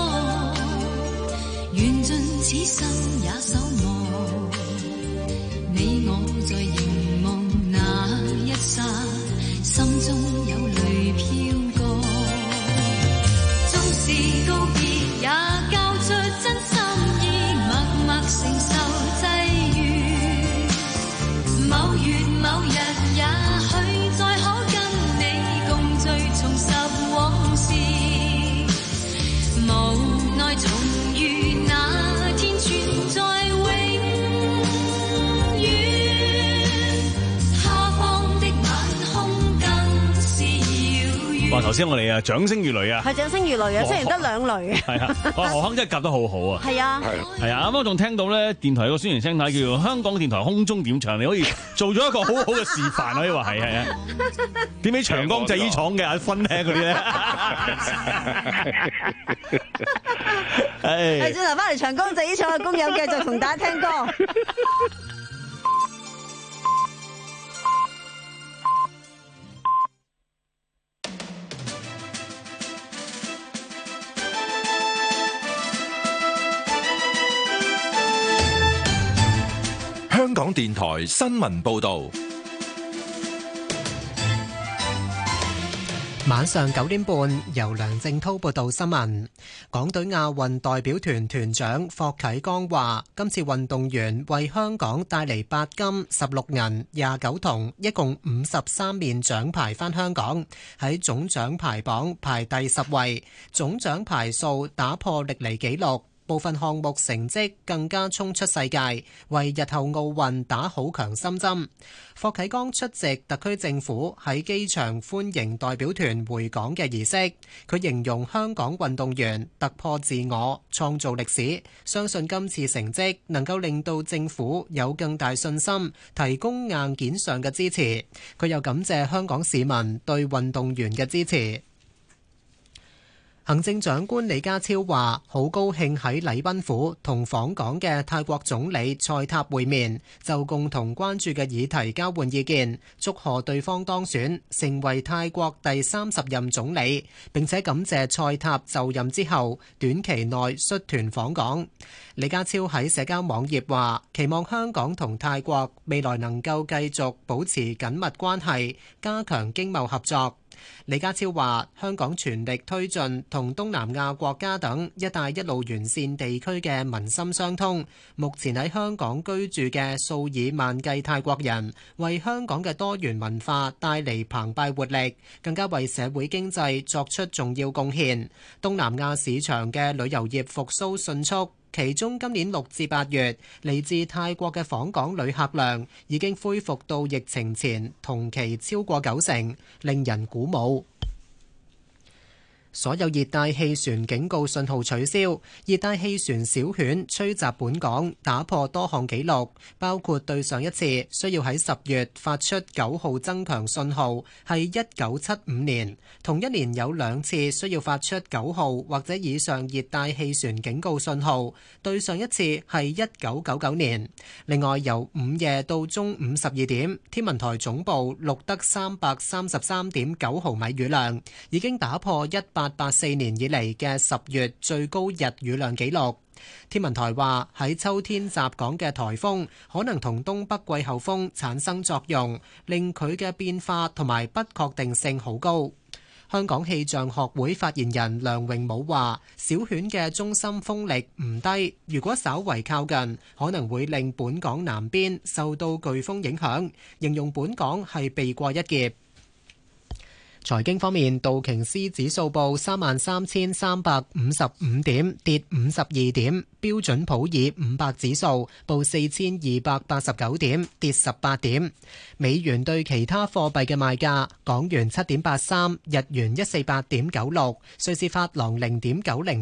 緣盡此生也守望，你我在凝望那一剎，心中有淚飄過，縱是告別也交出真心意，默默承受際遇，某月某日也許再可跟你共聚重拾往事，無奈重遇那天存在永遠，他方的晚空更是遙遠。 哇！頭先我哋啊掌聲如雷啊， 係掌聲如雷啊，雖然得兩雷。 係啊，哇！何鏗真係夾得好好啊。 係啊， 係啊，啱啱仲聽到咧電台有個宣傳聲帶叫做香港電台空中點唱，你可以做咗一個好好嘅示範，可以話係係啊。點起長江製衣廠嘅阿芬咧嗰啲咧， 係轉頭翻嚟長江製衣廠嘅工友繼續同大家聽歌。 香港電台新聞報導。 晚上九點半，由梁正滔報道新聞。港隊亞運代表團團長霍啟剛話，今次運動員為香港帶嚟八金、十六銀、廿九銅，一共五十三面獎牌返香港，喺總獎牌榜排第十位，總獎牌數打破歷嚟紀錄。部分項目成績更加衝出世界，為日後奧運打好強心針。霍啟剛出席特區政府喺機場歡迎代表團回港嘅儀式，佢形容香港運動員突破自我，創造歷史，相信今次成績能夠令到政府有更大信心，提供硬件上嘅支持。佢又感謝香港市民對運動員嘅支持。行政長官李家超話：好高興喺禮賓府同訪港嘅泰國總理賽塔會面，就共同關注嘅議題交換意見，祝賀對方當選成為泰國第三十任總理，並且感謝賽塔就任之後短期內率團訪港。李家超喺社交網頁話：期望香港同泰國未來能夠繼續保持緊密關係，加強經貿合作。李家超話：香港全力推進同東南亞國家等一帶一路沿線地區嘅民心相通。目前喺香港居住嘅數以萬計泰國人，為香港嘅多元文化帶嚟澎湃活力，更加為社會經濟作出重要貢獻。東南亞市場嘅旅遊業復甦迅速。其中今年六至八月嚟自泰國嘅訪港旅客量已經恢復到疫情前同期超過九成，令人鼓舞。所有熱帶氣旋警告信號取消，熱帶氣旋小犬吹襲本港，打破多項紀錄，包括對上一次需要喺十月發出九號增強信號係一九七五年，同一年有兩次需要發出九號或者以上熱帶氣旋警告信號，對上一次係一九九九年。另外，由午夜到中午十二點，天文台總部錄得三百三十三點九毫米雨量，已經打破一八八四年以嚟嘅十月最高日雨量紀錄。天文台話喺秋天襲港嘅颱風可能同東北季候風產生作用，令佢嘅變化同埋不確定性好高。香港氣象學會發言人梁榮武話：小犬嘅中心風力唔低，如果稍為靠近，可能會令本港南邊受到颶風影響，形容本港係避過一劫。財經方面，道瓊斯指數報三萬三千三百五十五點，跌五十二點；標準普爾五百指數報四千二百八十九點，跌十八點。美元對其他貨幣嘅賣價：港元七點八三，日元一四八點九六，瑞士法郎零點九零八，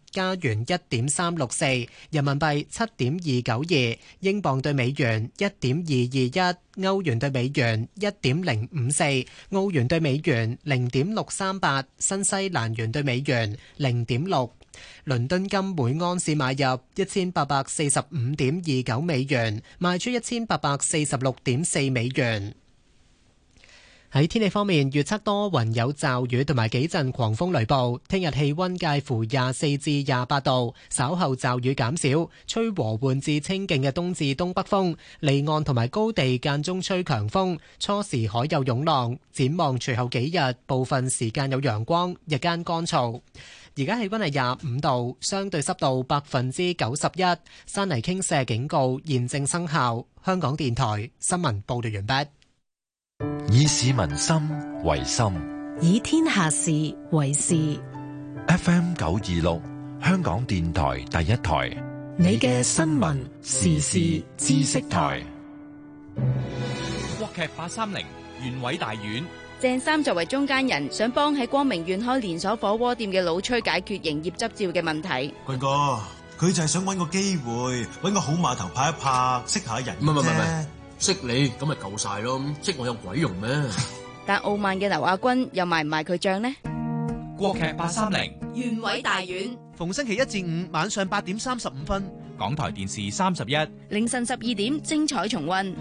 加元一點三六四，人民幣七點二九二，英鎊對美元一點二二一，歐元對美元一點零五四，澳元對美元零點六三八，新西蘭元對美元零點六。倫敦金每盎司買入一千八百四十五點二九美元，賣出一千八百四十六點四美元。喺天氣方面，預測多雲有驟雨同埋幾陣狂風雷暴。聽日氣溫介乎廿四至廿八度，稍後驟雨減少，吹和緩至清勁嘅東至東北風。離岸同埋高地間中吹強風，初時海有湧浪。展望隨後幾日，部分時間有陽光，日間乾燥。而家氣溫係廿五度，相對濕度百分之九十一，山泥傾瀉警告現正生效。香港電台新聞報道完畢。 以市民心為心， 以天下事為事。 F M 九二六，香港電台第一台， 你嘅新聞時事知識台。 國劇八三零，縣委大院。 鄭三作為中間人，想幫喺光明縣開連鎖火鍋店嘅老崔解決營業執照嘅問題。 坤哥，佢就係想搵個機會，搵個好碼頭拍一拍，識下人。 唔係唔係唔係，識你咁咪夠晒咯，識我有鬼用咩？ 但傲慢嘅劉亞軍又賣唔賣佢賬呢？ 國劇八三零， 縣委大院， 逢星期一至五晚上八點三十五分， 港台電視三十一， 凌晨十二點精彩重溫。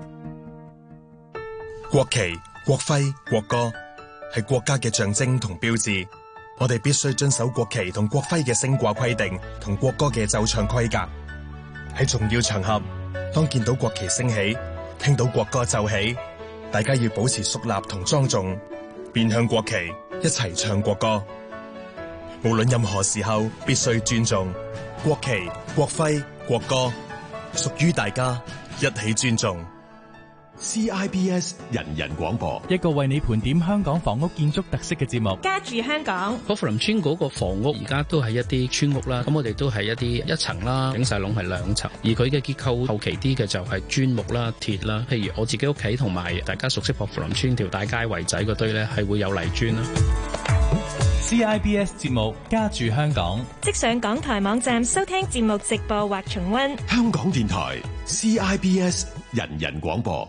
國旗、國徽、國歌係國家嘅象徵同標誌，我哋必須遵守國旗同國徽嘅升掛規定同國歌嘅奏唱規格。喺重要場合，當見到國旗升起，聽到國歌奏起，大家要保持肅立同莊重，面向國旗，一齊唱國歌。無論任何時候，必須尊重國旗、國徽、國歌，屬於大家，一起尊重。 C I B S 人人廣播， 一個為你盤點香港房屋建築特色嘅節目。 家住香港， 薄扶林村嗰個房屋而家都係一啲村屋啦，咁我哋都係一啲一層啦，頂晒籠係兩層，而佢嘅結構後期啲嘅就係磚木啦、鐵啦。譬如我自己屋企同埋大家熟悉薄扶林村條大街圍仔嗰堆咧，係會有泥磚啦。 C I B S 節目家住香港， 即上港台網站收聽節目直播或重溫。 香港電台 C I B S 人人廣播。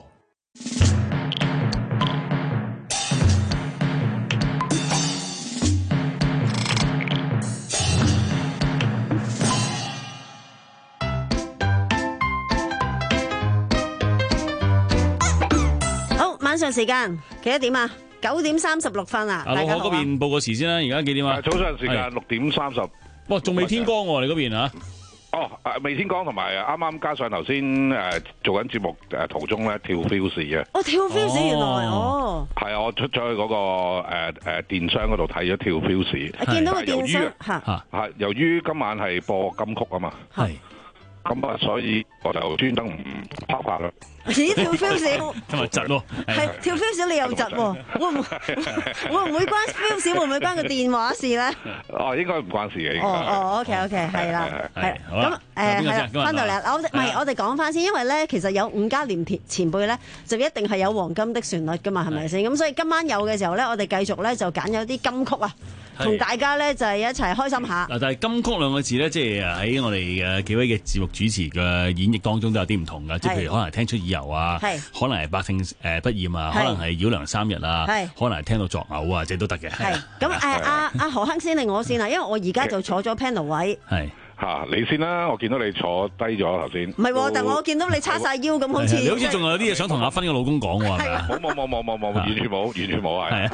好，晚上時間幾多點啊？九點三十六分啊！ 阿老何嗰邊報個時先啦，而家幾點啊？ 早上時間六點三十。 哇，仲未天光喎，你嗰邊啊？ 哦，誒未天光，同埋啱啱加上頭先誒做緊節目誒途中咧跳 fuse 嘅。 哦，跳 fuse 原來哦。 係啊，我出咗去嗰個誒誒電商嗰度睇咗跳 fuse。 見到個電商嚇嚇，由於今晚係播金曲啊嘛。係。咁啊，所以我就專登唔拍拍啦。 咦，跳 fuse 今日窒喎， 係跳 fuse 你又窒喎，會唔會會唔會關 fuse 會唔會關個電話事咧？ 哦，應該唔關事嘅。 哦哦，OK OK，係啦，係咁誒係啦，翻到嚟，我唔係我哋講翻先，因為咧其實有伍家廉前輩咧，就一定係有黃金的旋律噶嘛，係咪先？咁所以今晚有嘅時候咧，我哋繼續咧就揀有啲金曲啊。同大家咧就係一齊開心下。嗱， 但係金曲兩個字咧，即係喺我哋嘅幾位嘅節目主持嘅演繹當中都有啲唔同㗎。即係譬如可能係聽出耳油啊，可能係百聽誒不厭啊，可能係繞梁三日啊，可能係聽到作嘔啊，即係都得嘅。係咁誒，阿阿何亨先定我先啊？因為我而家就坐咗 panel 位。係。 嚇，你先啦！我見到你坐低咗頭先。唔係喎，但我見到你叉晒腰咁，好似你好似仲有啲嘢想同阿芬嘅老公講喎，係咪啊？ 冇冇冇冇冇冇，完全冇，完全冇係。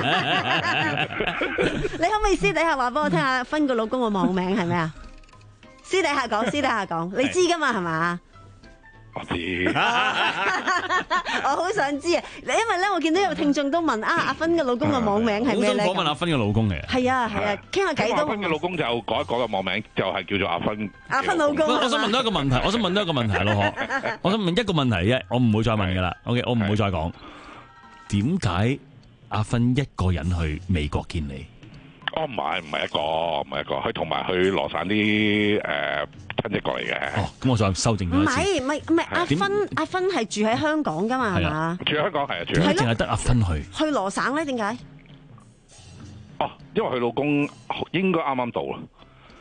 你可唔可以私底下話俾我聽下芬個老公個網名係咩啊？私底下講，私底下講，你知㗎嘛係嘛？ 我知， 我好想知啊！因為咧，我見到有聽眾都問啊，阿芬嘅老公嘅網名係咩咧？ 好想訪問阿芬嘅老公嘅。 係啊係啊，傾下偈都。 阿芬嘅老公就改一改個網名，就係叫做阿芬。 阿芬老公。 我想問多一個問題，我想問多一個問題，老何，我想問一個問題啫，我唔會再問噶啦。OK， 我唔會再講。點解阿芬一個人去美國見你？ 哦，唔係唔係一個，唔係一個，佢同埋去羅省啲誒親戚過嚟嘅。 哦，咁我再修正咗一次。 唔係唔係唔係，阿芬阿芬係住喺香港噶嘛，係嘛？ 住喺香港係啊，住。 點解淨係得阿芬去？ 去羅省咧？點解？ 哦，因為佢老公應該啱啱到啦。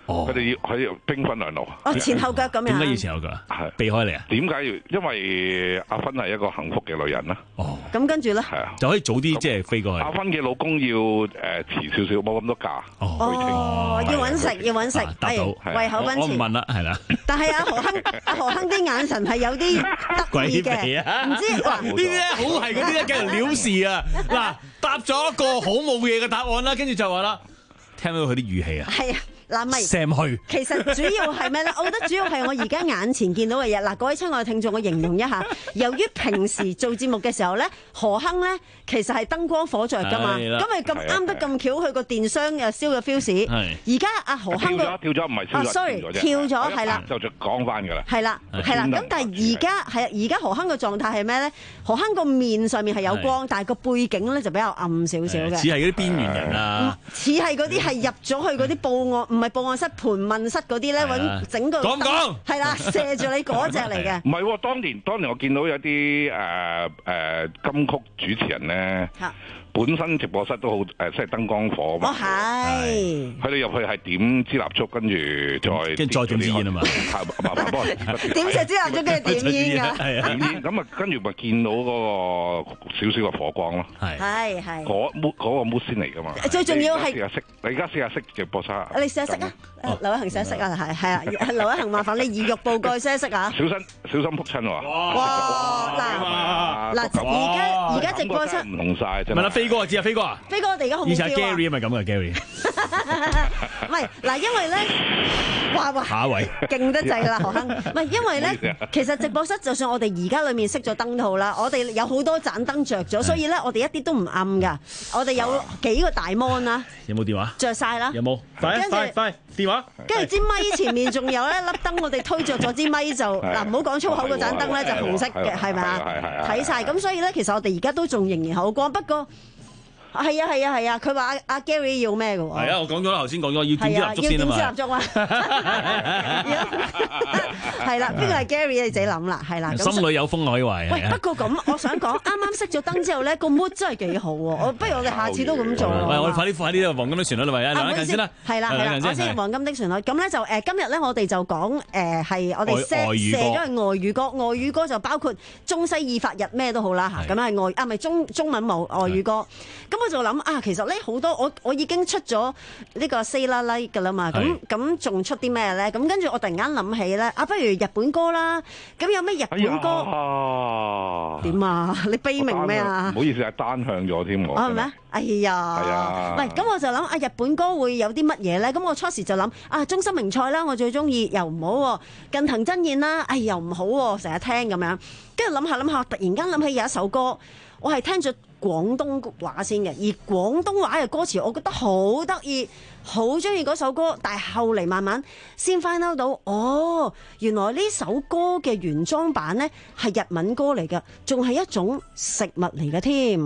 佢哋要佢要兵分兩路。 哦，前後腳咁樣。 點解要前後腳啊？係避開你啊？ 點解要？因為阿芬係一個幸福嘅女人啦。 哦。 咁跟住咧？ 係啊， 就可以早啲即係飛過去。 阿芬嘅老公要誒遲少少，冇咁多假。 哦，要揾食，要揾食，係胃口奔馳。 我唔問啦，係啦。 但係阿何亨，阿何亨啲眼神係有啲得意嘅，唔知嗱呢啲咧好係嗰啲咧，梗係了事啊！嗱，答咗一個好冇嘢嘅答案啦，跟住就話啦，聽到佢啲語氣啊， 係啊。嗱，咪 ，Sam 去。 其實主要係咩咧？我覺得主要係我而家眼前見到嘅嘢。嗱，各位親愛嘅聽眾，我形容一下。由於平時做節目嘅時候咧，何亨咧其實係燈光火著㗎嘛，咁咪咁啱得咁巧，佢個電箱又燒咗 fuse。而家阿何亨個跳咗唔係燒咗 ，sorry，跳咗係啦， 就就講翻㗎啦。 係啦，係啦。咁但係而家係而家何亨嘅狀態係咩咧？何亨個面上面係有光，但係個背景咧就比較暗少少嘅。 似係嗰啲邊緣人啊。 似係嗰啲係入咗去嗰啲報案，唔係報案室、盤問室嗰啲咧，揾整個講講係啦，射住你嗰隻嚟嘅。 唔係喎，當年當年我見到有啲誒誒金曲主持人咧。本身直播室都好誒，即係燈光火嘛。 哦，係。 佢哋入去係點支蠟燭，跟住再跟住再點支煙啊嘛。 麻煩幫我點隻支蠟燭跟住點煙㗎？ 點煙咁啊，跟住咪見到嗰個少少嘅火光咯。 係係係。 嗰 mood 嗰個 mood 先嚟㗎嘛。 最重要係試下熄，你而家試下熄直播室。 你試下熄啊！劉一恒試下熄啊！係係啊！劉一恒麻煩你以玉報蓋試下熄啊！ 小心小心撲親喎！ 哇！嗱嗱，而家而家直播室唔同曬真係。 飛哥啊，知啊，飛哥啊， 飛哥，我哋而家好唔 feel 啊！ 以前 Gary 咪咁嘅 Gary， 唔係嗱，因為咧，哇哇， 下一位勁得滯啦，何亨，唔係因為咧，其實直播室就算我哋而家裏面熄咗燈套啦，我哋有好多盞燈着咗，所以咧我哋一啲都唔暗噶，我哋有幾個大 mon 啦， 有冇電話？ 着晒啦， 有冇？快快快，電話！ 跟住支咪前面仲有一粒燈，我哋推着咗支咪就嗱，唔好講粗口嗰盞燈咧就紅色嘅，係咪啊？睇晒咁，所以咧其實我哋而家都仲仍然好光，不過。係啊係啊係啊！佢話阿阿 Gary 要咩嘅喎？ 係啊，我講咗啦，頭先講咗要點支蠟燭先啊嘛。 要點支蠟燭啊！係啦，邊個係 Gary 你自己諗啦，係啦。 心裏有風可以話。 喂，不過咁，我想講，啱啱熄咗燈之後咧，個 mood 真係幾好喎！我不如我哋下次都咁做。 喂，我哋快啲快啲黃金的旋律啦，喂，兩陣先啦。 係啦係啦，我先黃金的旋律。咁咧就誒，今日咧我哋就講誒係我哋射射咗係外語歌，外語歌就包括中西意法日咩都好啦嚇，咁係外啊，唔係中中文冇外語歌。咁我就諗啊，其實咧好多我我已經出咗呢個 Say La Like 㗎啦嘛，咁咁仲出啲咩咧？咁跟住我突然間諗起咧，啊不如日本歌啦，咁有咩日本歌？點啊？你悲鳴咩啊？ 唔好意思，係單向咗添我。 係咩？哎呀！係啊。喂，咁我就諗啊，日本歌會有啲乜嘢咧？咁我初時就諗啊，中森明菜啦，我最中意，又唔好；近藤真彥啦，哎又唔好，成日聽咁樣。跟住諗下諗下，突然間諗起有一首歌，我係聽咗廣東話先嘅，而廣東話嘅歌詞我覺得好得意，好中意嗰首歌，但係後嚟慢慢先 find out 到，哦，原來呢首歌嘅原裝版呢係日文歌嚟嘅，仲係一種食物嚟嘅添。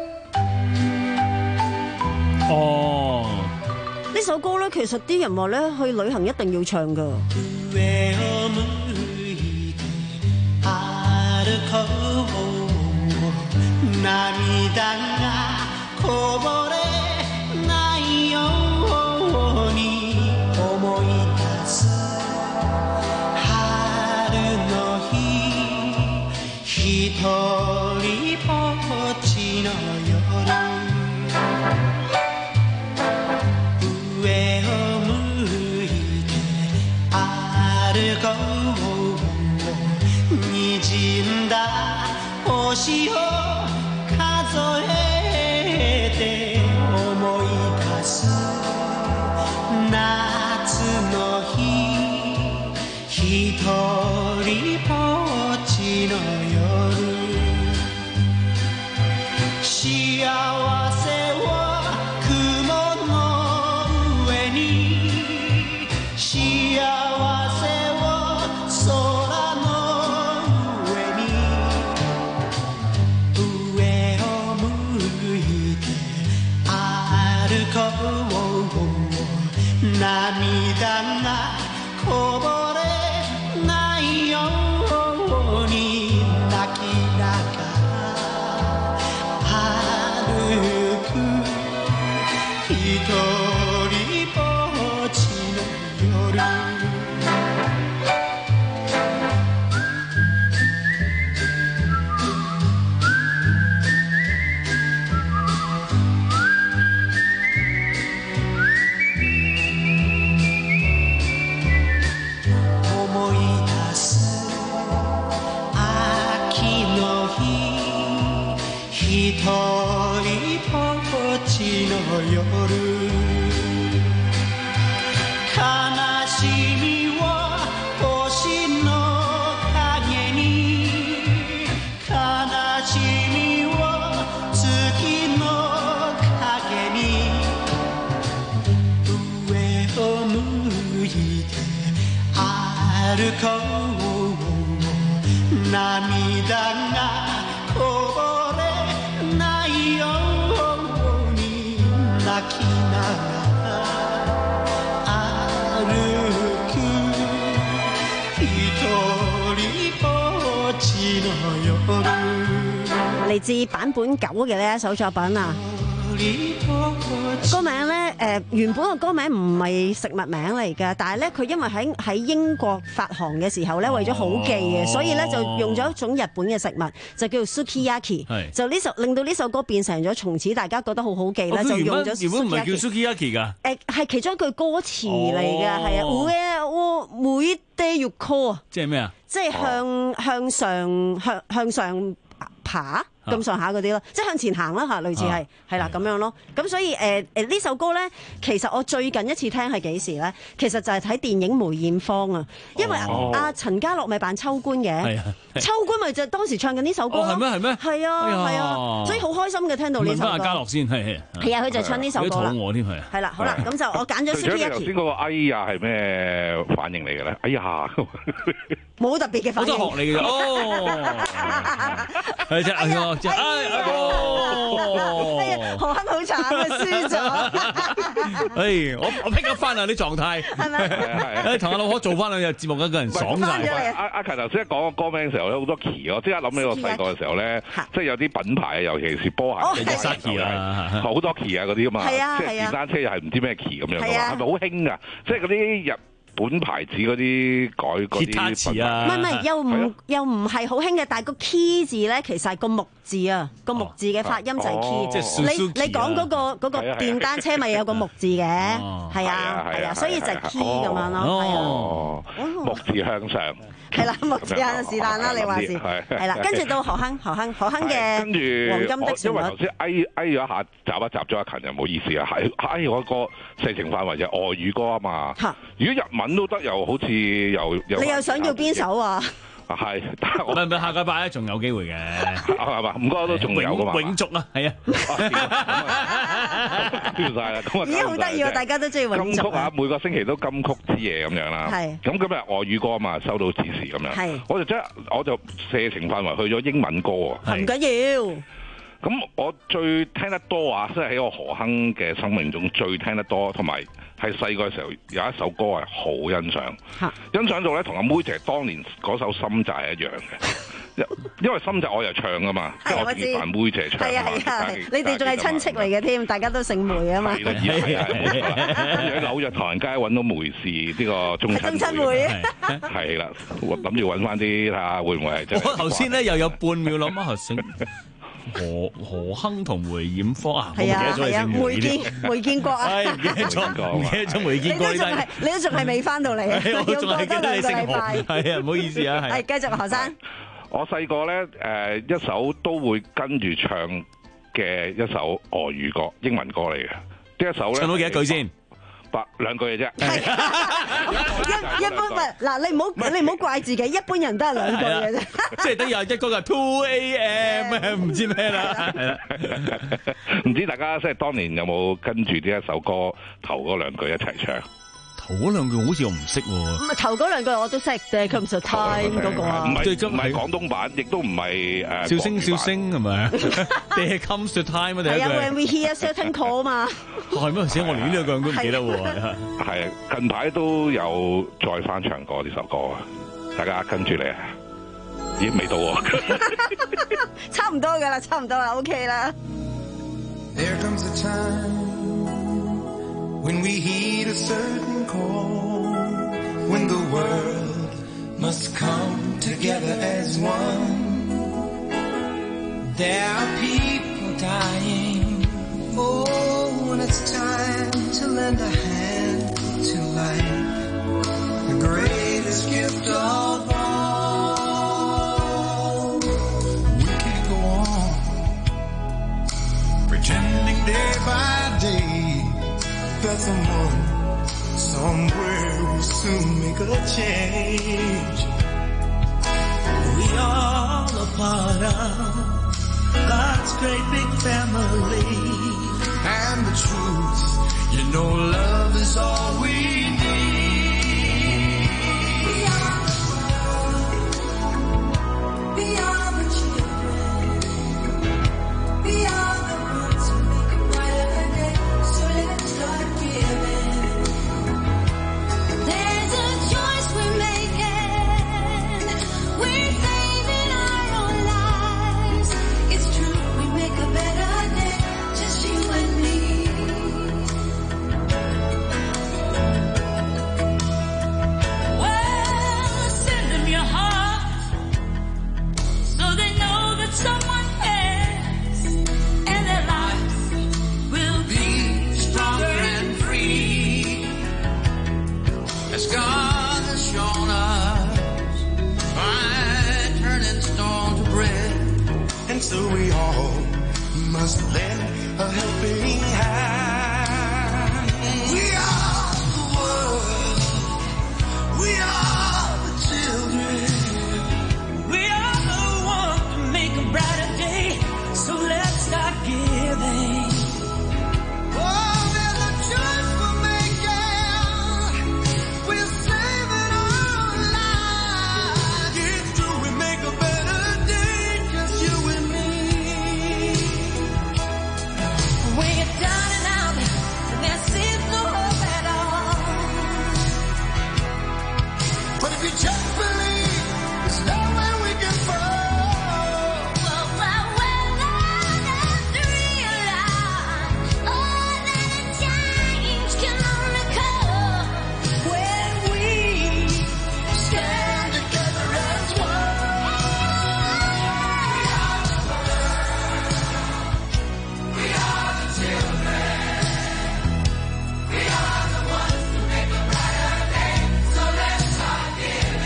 哦， 呢首歌呢，其實啲人話呢去旅行一定要唱㗎。 涙がこぼれないように思い出す春の日一人ぼっちの夜上を向いて歩こう滲んだ星を数えて思い出す夏の日一人ぼっちの夜幸せを雲の上に幸せを空の上に上を向いて歩こう涙がこぼれないように泣きながら春一人ぼっちの夜悲しみは星の影に悲しみは月の影に上を向いて歩こう涙がこぼれないように泣きながら歩く一人ぼっちの夜嚟自版本九嘅呢一首作品啊！歌名咧，誒、呃、原本個歌名唔係食物名嚟嘅，但係咧佢因為喺喺英國發行嘅時候咧，為咗好記嘅，所以咧就用咗一種日本嘅食物，就叫做 sukiyaki。就呢首令到呢首歌變成咗從此大家覺得好好記咧， 哦、 就用咗。 原本唔係叫 sukiyaki 㗎。 誒係其中一句歌詞嚟嘅，係啊，我我每 day you call 啊。 即係咩啊？ 即係向向上向向上爬。咁上下嗰啲咯，即係向前行啦嚇，類似係係啦咁樣咯。咁所以誒誒呢首歌咧，其實我最近一次聽係幾時咧？其實就係睇電影梅艷芳啊，因為阿陳家樂咪扮秋官嘅，秋官咪就當時唱緊呢首歌咯。係咩？係咩？係啊係啊，所以好開心嘅聽到呢首歌。問翻阿家樂先係係啊，佢就唱呢首歌啦。肚餓添係。係啦，好啦，咁就我揀咗 Sukiyaki。 頭先嗰個哎呀係咩反應嚟嘅咧？哎呀， 冇特別嘅反應。 好多學你嘅哦，係啫，係啊，哎。 哎呀，何鏗好慘啊，輸咗。 哎，我我 pick up 翻啊啲狀態，係咪？係同阿老婆做翻兩日節目，一個人爽晒。 阿阿強頭先講個歌名嘅時候咧，好多旗，我即刻諗起我細個嘅時候咧，即係有啲品牌，尤其是波鞋嘅 Saki 啦，好多旗啊嗰啲啊嘛，即係電單車又係唔知咩旗咁樣嘅嘛，係咪好興噶？即係嗰啲日本牌子嗰啲改嗰啲品牌， 唔係唔係，又唔又唔係好興嘅，但係個 key 字咧，其實係個木字啊，個木字嘅發音就係 key。你你講嗰個嗰個電單車咪有個木字嘅，係啊係啊，所以就係 key 咁樣咯， 哦，木字向上。 係啦，木字啊，是但啦，你話是係啦，跟住到何鏗，何鏗，何鏗嘅黃金的旋律。 因為頭先哎哎咗一下，集一集咗阿勤又唔好意思啊，係哎我個射程範圍就外語歌啊嘛。如果日文都得，又好似又又。 你又想要邊首啊？ 係， 唔係唔係，下個禮拜咧仲有機會嘅， 係嘛？唔該都仲有噶嘛？ 永續啊，係啊， 斷曬啦！咁啊， 已經好得意喎，大家都中意永續。 金曲啊，每個星期都金曲之夜咁樣啦。係。咁今日外語歌啊嘛，收到指示咁樣。係。我就即係我就射程範圍去咗英文歌啊。 唔緊要。 咁我最聽得多啊，即係喺我何鏗嘅生命中最聽得多，同埋係細個嘅時候有一首歌係好欣賞，欣賞到咧同阿妹姐當年嗰首《心債》一樣嘅，因為《心債》我又唱噶嘛，即係我自己扮妹姐唱。係啊係啊， 你哋仲係親戚嚟嘅添，大家都姓梅啊嘛。 係啦，係啊，喺紐約唐人街揾到梅氏呢個中親會，係啦，諗住揾翻啲睇下會唔會係真。 我頭先咧又有半秒諗啊，姓何何鏗同梅艷芳啊，我唔記得咗你姓梅添。 梅建國啊， 唔記得咗，唔記得咗梅建國呢單。 你都仲係未翻到嚟啊？ 我仲係記得你姓何，係啊，唔好意思啊， 係。係繼續何生。 我細個咧誒一首都會跟住唱嘅一首外語歌，英文歌嚟嘅。呢一首咧唱到幾多句先？ 八兩句嘅啫。 一一般唔係嗱，你唔好你唔好怪自己，一般人都係兩句嘅啫。 即係等於一個就 two a m 唔知咩啦，係啦。 唔知大家即係當年有冇跟住呢一首歌頭嗰兩句一齊唱？ 頭嗰兩句好似我唔識喎。 唔係頭嗰兩句我都識，但係 comes the time 嗰個啊。 唔係唔係廣東版，亦都唔係誒。 笑聲笑聲係咪啊？定係 comes the time 啊？第一句。係啊 ，when we hear certain call 嘛。 係咩？寫我連呢兩句都唔記得喎。 係近排都有再翻唱過呢首歌啊！大家跟住你啊！咦，未到喎。 差唔多㗎啦，差唔多啦 ，OK 啦。 There comes a time when we heed a certain call, when the world must come together as one. There are people dying. Oh, when it's time to lend a hand to life, the greatest gift of all. We can't go on pretending day by day that someone somewhere will soon make a change. We all a part of God's great big family. And the truth, you know love is all we need. We are the children. We are the ones who make a brighter day. So let's start giving. There's a choice we're making. We're saving our own lives. It's true, we make a better day. Just you and me. Well, send them your heart so they know that someone cares, and their lives will be stronger and free. As God has shown us by turning stone to bread, and so we all must lend a helping hand. We are the world. We are the children. We are the ones to make a brighter day. So let's start giving. Oh, there's a choice we're making. We're saving our lives. It's true, we make a better day. Just you and me. When you're down and out, there seems no hope at all. But if you just believe, there's nowhere we can fall. Well, well, well, I have to realize, oh, that a change can only come when we stand together as one. We are the children. We are the ones who make a brighter day. So let's start giving.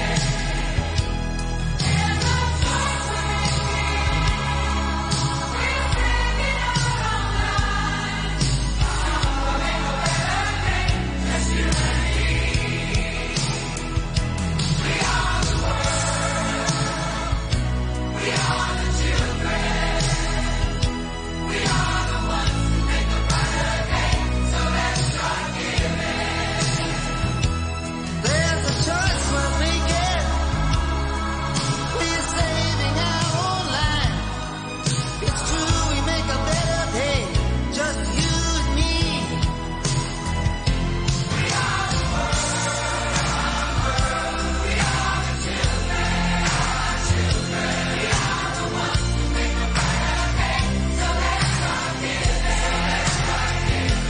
There's a choice we're making. We're saving our own lives. We'll make a better day. Just you and me. We are the world. We are the children. We are the ones who make a brighter day. So let's start giving. There's a choice we're making. We're saving our own lives. It's true, we make a better day. Just you and me. We are the world. We are the children. Our children. We are the ones who make a brighter day. So let's start giving. Let's start giving.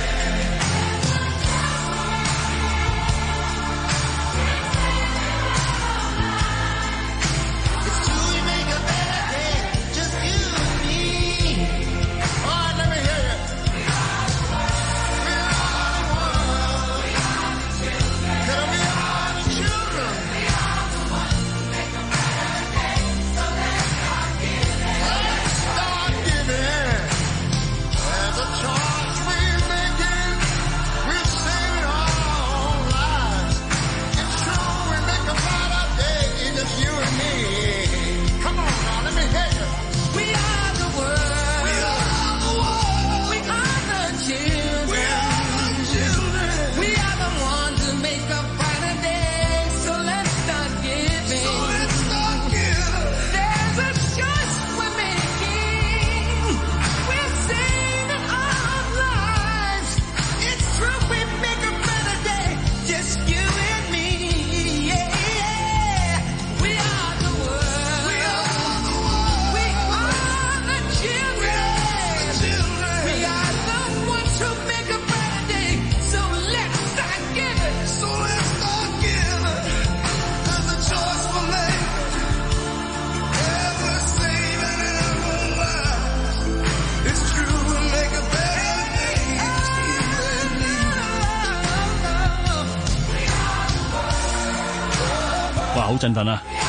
It's true, we make a better day. Just you and me. All right, let me hear you. We are the world. We are the world. We are the children. Tell me, we are the children. We are the ones who make a brighter day. So let's start giving. Let's start giving. There's a choice we're making. We're saving our own lives. It's true, we make a brighter day. It's just you and me. Come on now, let me hear you. We are the world. We are the world. We are the children. We are the children. We are the ones who make a brighter day. So let's start giving. So let's start giving. There's a choice we're making. We're saving our lives. It's true, we make a better day. Just you and me. Yeah, yeah. We are the world. We are the world. We are the children. We are the ones who make a better day. So let's start giving. So let's start giving. There's a choice we're making. Yeah, we're saving our own lives. It's true, we make a better day. Just you and me. We are the world. 哇，好振奮啊！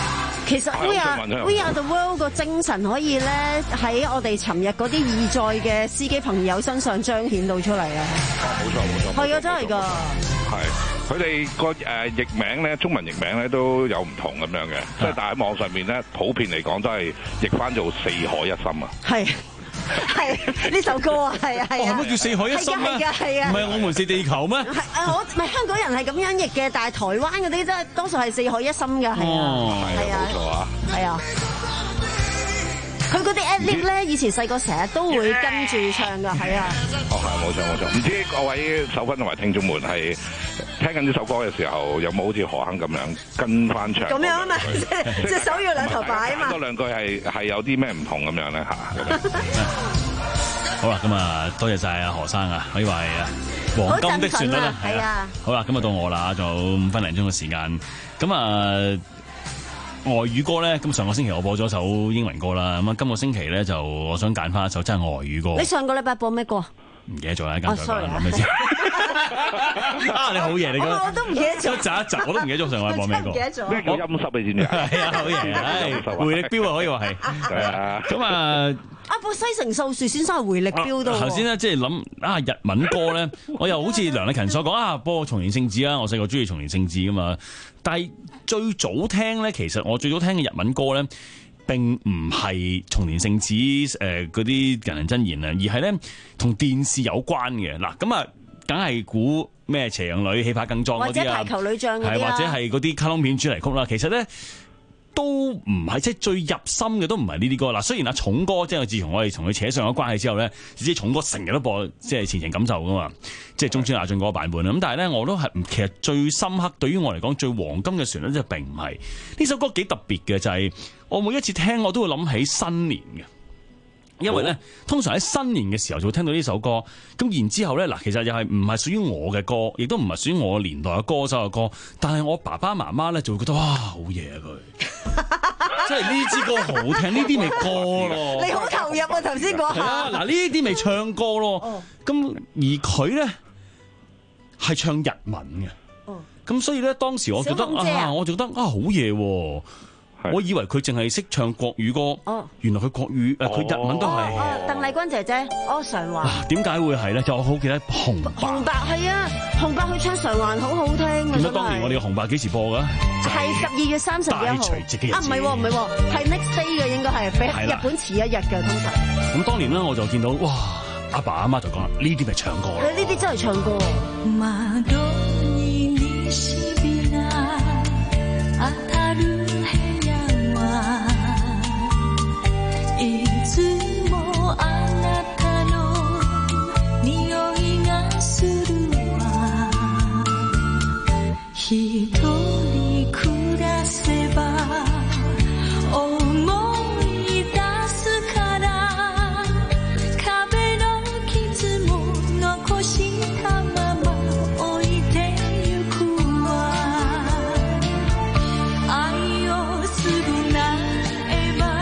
其實 We Are We Are the World 個精神可以咧喺我哋尋日嗰啲義載嘅司機朋友身上彰顯到出嚟啊！ 冇錯冇錯， 係啊，真係㗎。 係佢哋個誒譯名咧，中文譯名咧都有唔同咁樣嘅，即係但係喺網上面咧，普遍嚟講都係譯翻做四海一心啊。係。 係呢首歌啊，係啊係啊， 乜叫四海一心咩？ 係啊係啊， 唔係我們是地球咩？ 係啊，我唔係香港人係咁樣譯嘅，但係台灣嗰啲真係多數係四海一心㗎，係啊，係啊，冇錯啊，係啊。佢嗰啲 ad-lib 咧，以前細個成日都會跟住唱㗎，係啊。 哦，係冇錯冇錯，唔知各位手粉同埋聽眾們係聽緊呢首歌嘅時候，有冇好似何鏗咁樣跟翻唱？咁樣啊嘛，即係隻手要兩頭擺啊嘛。多兩句係係有啲咩唔同咁樣咧嚇？ 好啦，咁啊，多謝晒阿何生啊，可以話係黃金的旋律啦，係啊。好啦，咁啊到我啦，仲有五分零鐘嘅時間，咁啊。外語歌咧，咁上個星期我播咗首英文歌啦，咁啊今個星期咧就我想揀翻一首真係外語歌。你上個禮拜播咩歌？唔記得咗啦，間再講諗咩先？啊，你好嘢，你講我都唔記得咗，一集一集我都唔記得咗上個禮拜播咩歌。唔記得咗咩叫陰濕你知唔知啊？係啊，好嘢，唉，回力鏢啊，可以話係。係啊，咁啊。啊！播西城秀樹先生係回力鏢到。頭先咧，即係諗啊日文歌咧，我又好似梁麗勤所講啊，播松田聖子啊，我細個中意松田聖子噶嘛。但係最早聽咧，其實我最早聽嘅日文歌咧，並唔係松田聖子誒嗰啲人人真言啊，而係咧同電視有關嘅。嗱，咁啊，梗係估咩斜陽女、氣魄更壯嗰啲啊，或者排球女將嗰啲啊，係或者係嗰啲卡通片主題曲啦。其實咧。都唔係，即係最入心嘅都唔係呢啲歌嗱。雖然阿重哥即係自從我哋同佢扯上咗關係之後咧，知重哥成日都播即係前程感受噶嘛，即係中村雅俊嗰個版本啦。咁但係咧，我都係其實最深刻對於我嚟講最黃金嘅旋律，即係並唔係呢首歌幾特別嘅，就係、是、我每一次聽我都會諗起新年嘅。因為咧，通常喺新年嘅時候就會聽到呢首歌，咁然之後咧，嗱，其實又係唔係屬於我嘅歌，亦都唔係屬於我年代嘅歌手嘅歌，但係我爸爸媽媽咧就會覺得哇，好嘢啊佢，即係呢支歌好聽，呢啲咪歌咯。你好投入啊，頭先講下。嗱，呢啲咪唱歌咯，咁而佢咧係唱日文嘅，咁所以咧當時我覺得啊，我就覺得啊好嘢喎。我以為佢淨係識唱國語歌，哦、原來佢國語誒佢、呃、日文都係。哦，鄧麗君姐姐，哦常環。嗱，點解會係咧？就我好記得紅白。紅白係啊，紅白佢唱常環好好聽嘅。記得當年我哋嘅紅白幾時播㗎？係十二月三十一號。大除夕嘅日子。啊，唔係喎，唔係喎，係 next day 嘅應該係，比日本遲一日嘅通常。咁當年咧，我就見到哇，阿爸阿媽就講啦，呢啲咪唱歌啦。呢啲真係唱歌。いつもあなたの匂いがするわ一人暮らせば思い出すから壁の傷も残したまま置いてゆくわ愛を償えば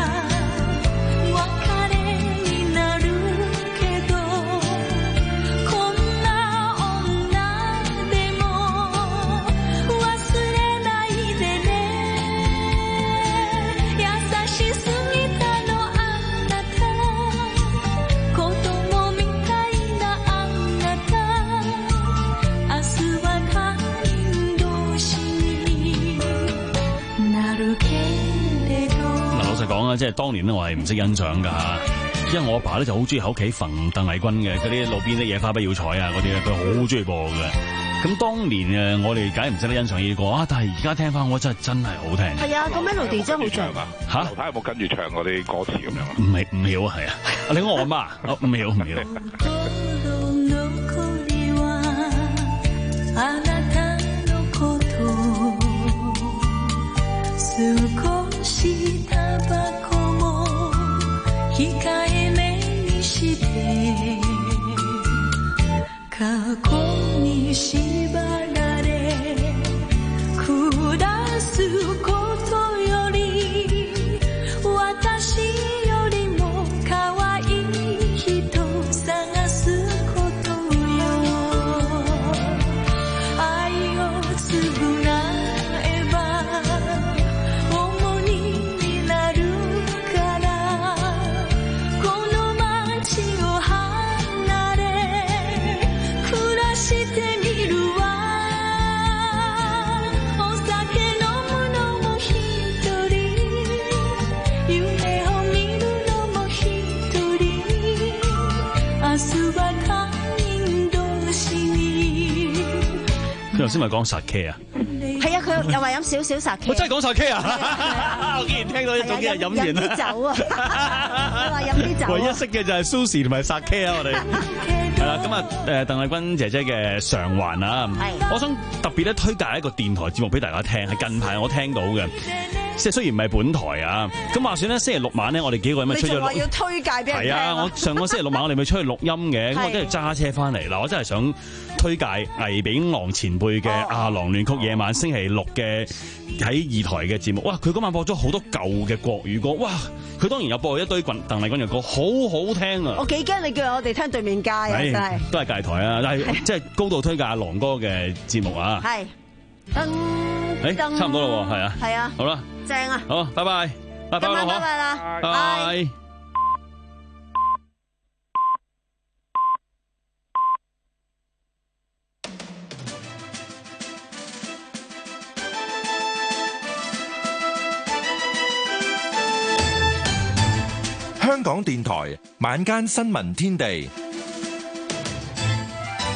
講啊，即係當年咧，我係唔識欣賞噶，因為我阿爸咧就好中意喺屋企揈鄧麗君嘅嗰啲路邊的野花不要採啊嗰啲咧，佢好中意播嘅。咁當年誒，我哋梗係唔識得欣賞呢啲歌啊，但係而家聽翻我真係真係好聽。係啊，個 melody 真係好正啊！嚇，劉太有冇跟住唱嗰啲歌詞咁樣啊？唔係唔曉啊，係啊，你講我阿媽，唔曉唔曉。控えめにして過去に縛られ下すことより私よりも可愛い人探すことよ愛を償えば重荷頭先咪講殺 K 啊？ 係啊，佢又話飲少少殺 K。 我真係講殺 K 啊！我竟然聽到呢種嘅飲完啦。 飲啲酒啊！我話飲啲酒。 唯一識嘅就係 Susie 同埋殺 K 啊！我哋係啦，咁啊誒鄧麗君姐姐嘅償還啊！我想特別咧推介一個電台節目俾大家聽，係近排我聽到嘅。即係雖然唔係本台啊，咁話算咧，星期六晚咧，我哋幾個人咪出咗。你仲話要推介俾人聽？係啊，我上個星期六晚我哋咪出去錄音嘅，咁我跟住揸車翻嚟嗱，我真係想推介倪炳郎前輩嘅《阿郎亂曲》夜晚星期六嘅喺二台嘅節目。哇！佢嗰晚播咗好多舊嘅國語歌，哇！佢當然有播一堆鄧麗君嘅歌，好好聽啊！ 我幾驚你叫我哋聽對面街啊！真係都係界台啊，但係即係高度推介阿郎哥嘅節目啊！ 係。噔誒，差唔多啦，係啊， 係啊， 好啦， 正啊， 好，拜拜，拜拜， 今晚拜拜啦， 拜。 香港電台晚間新聞天地。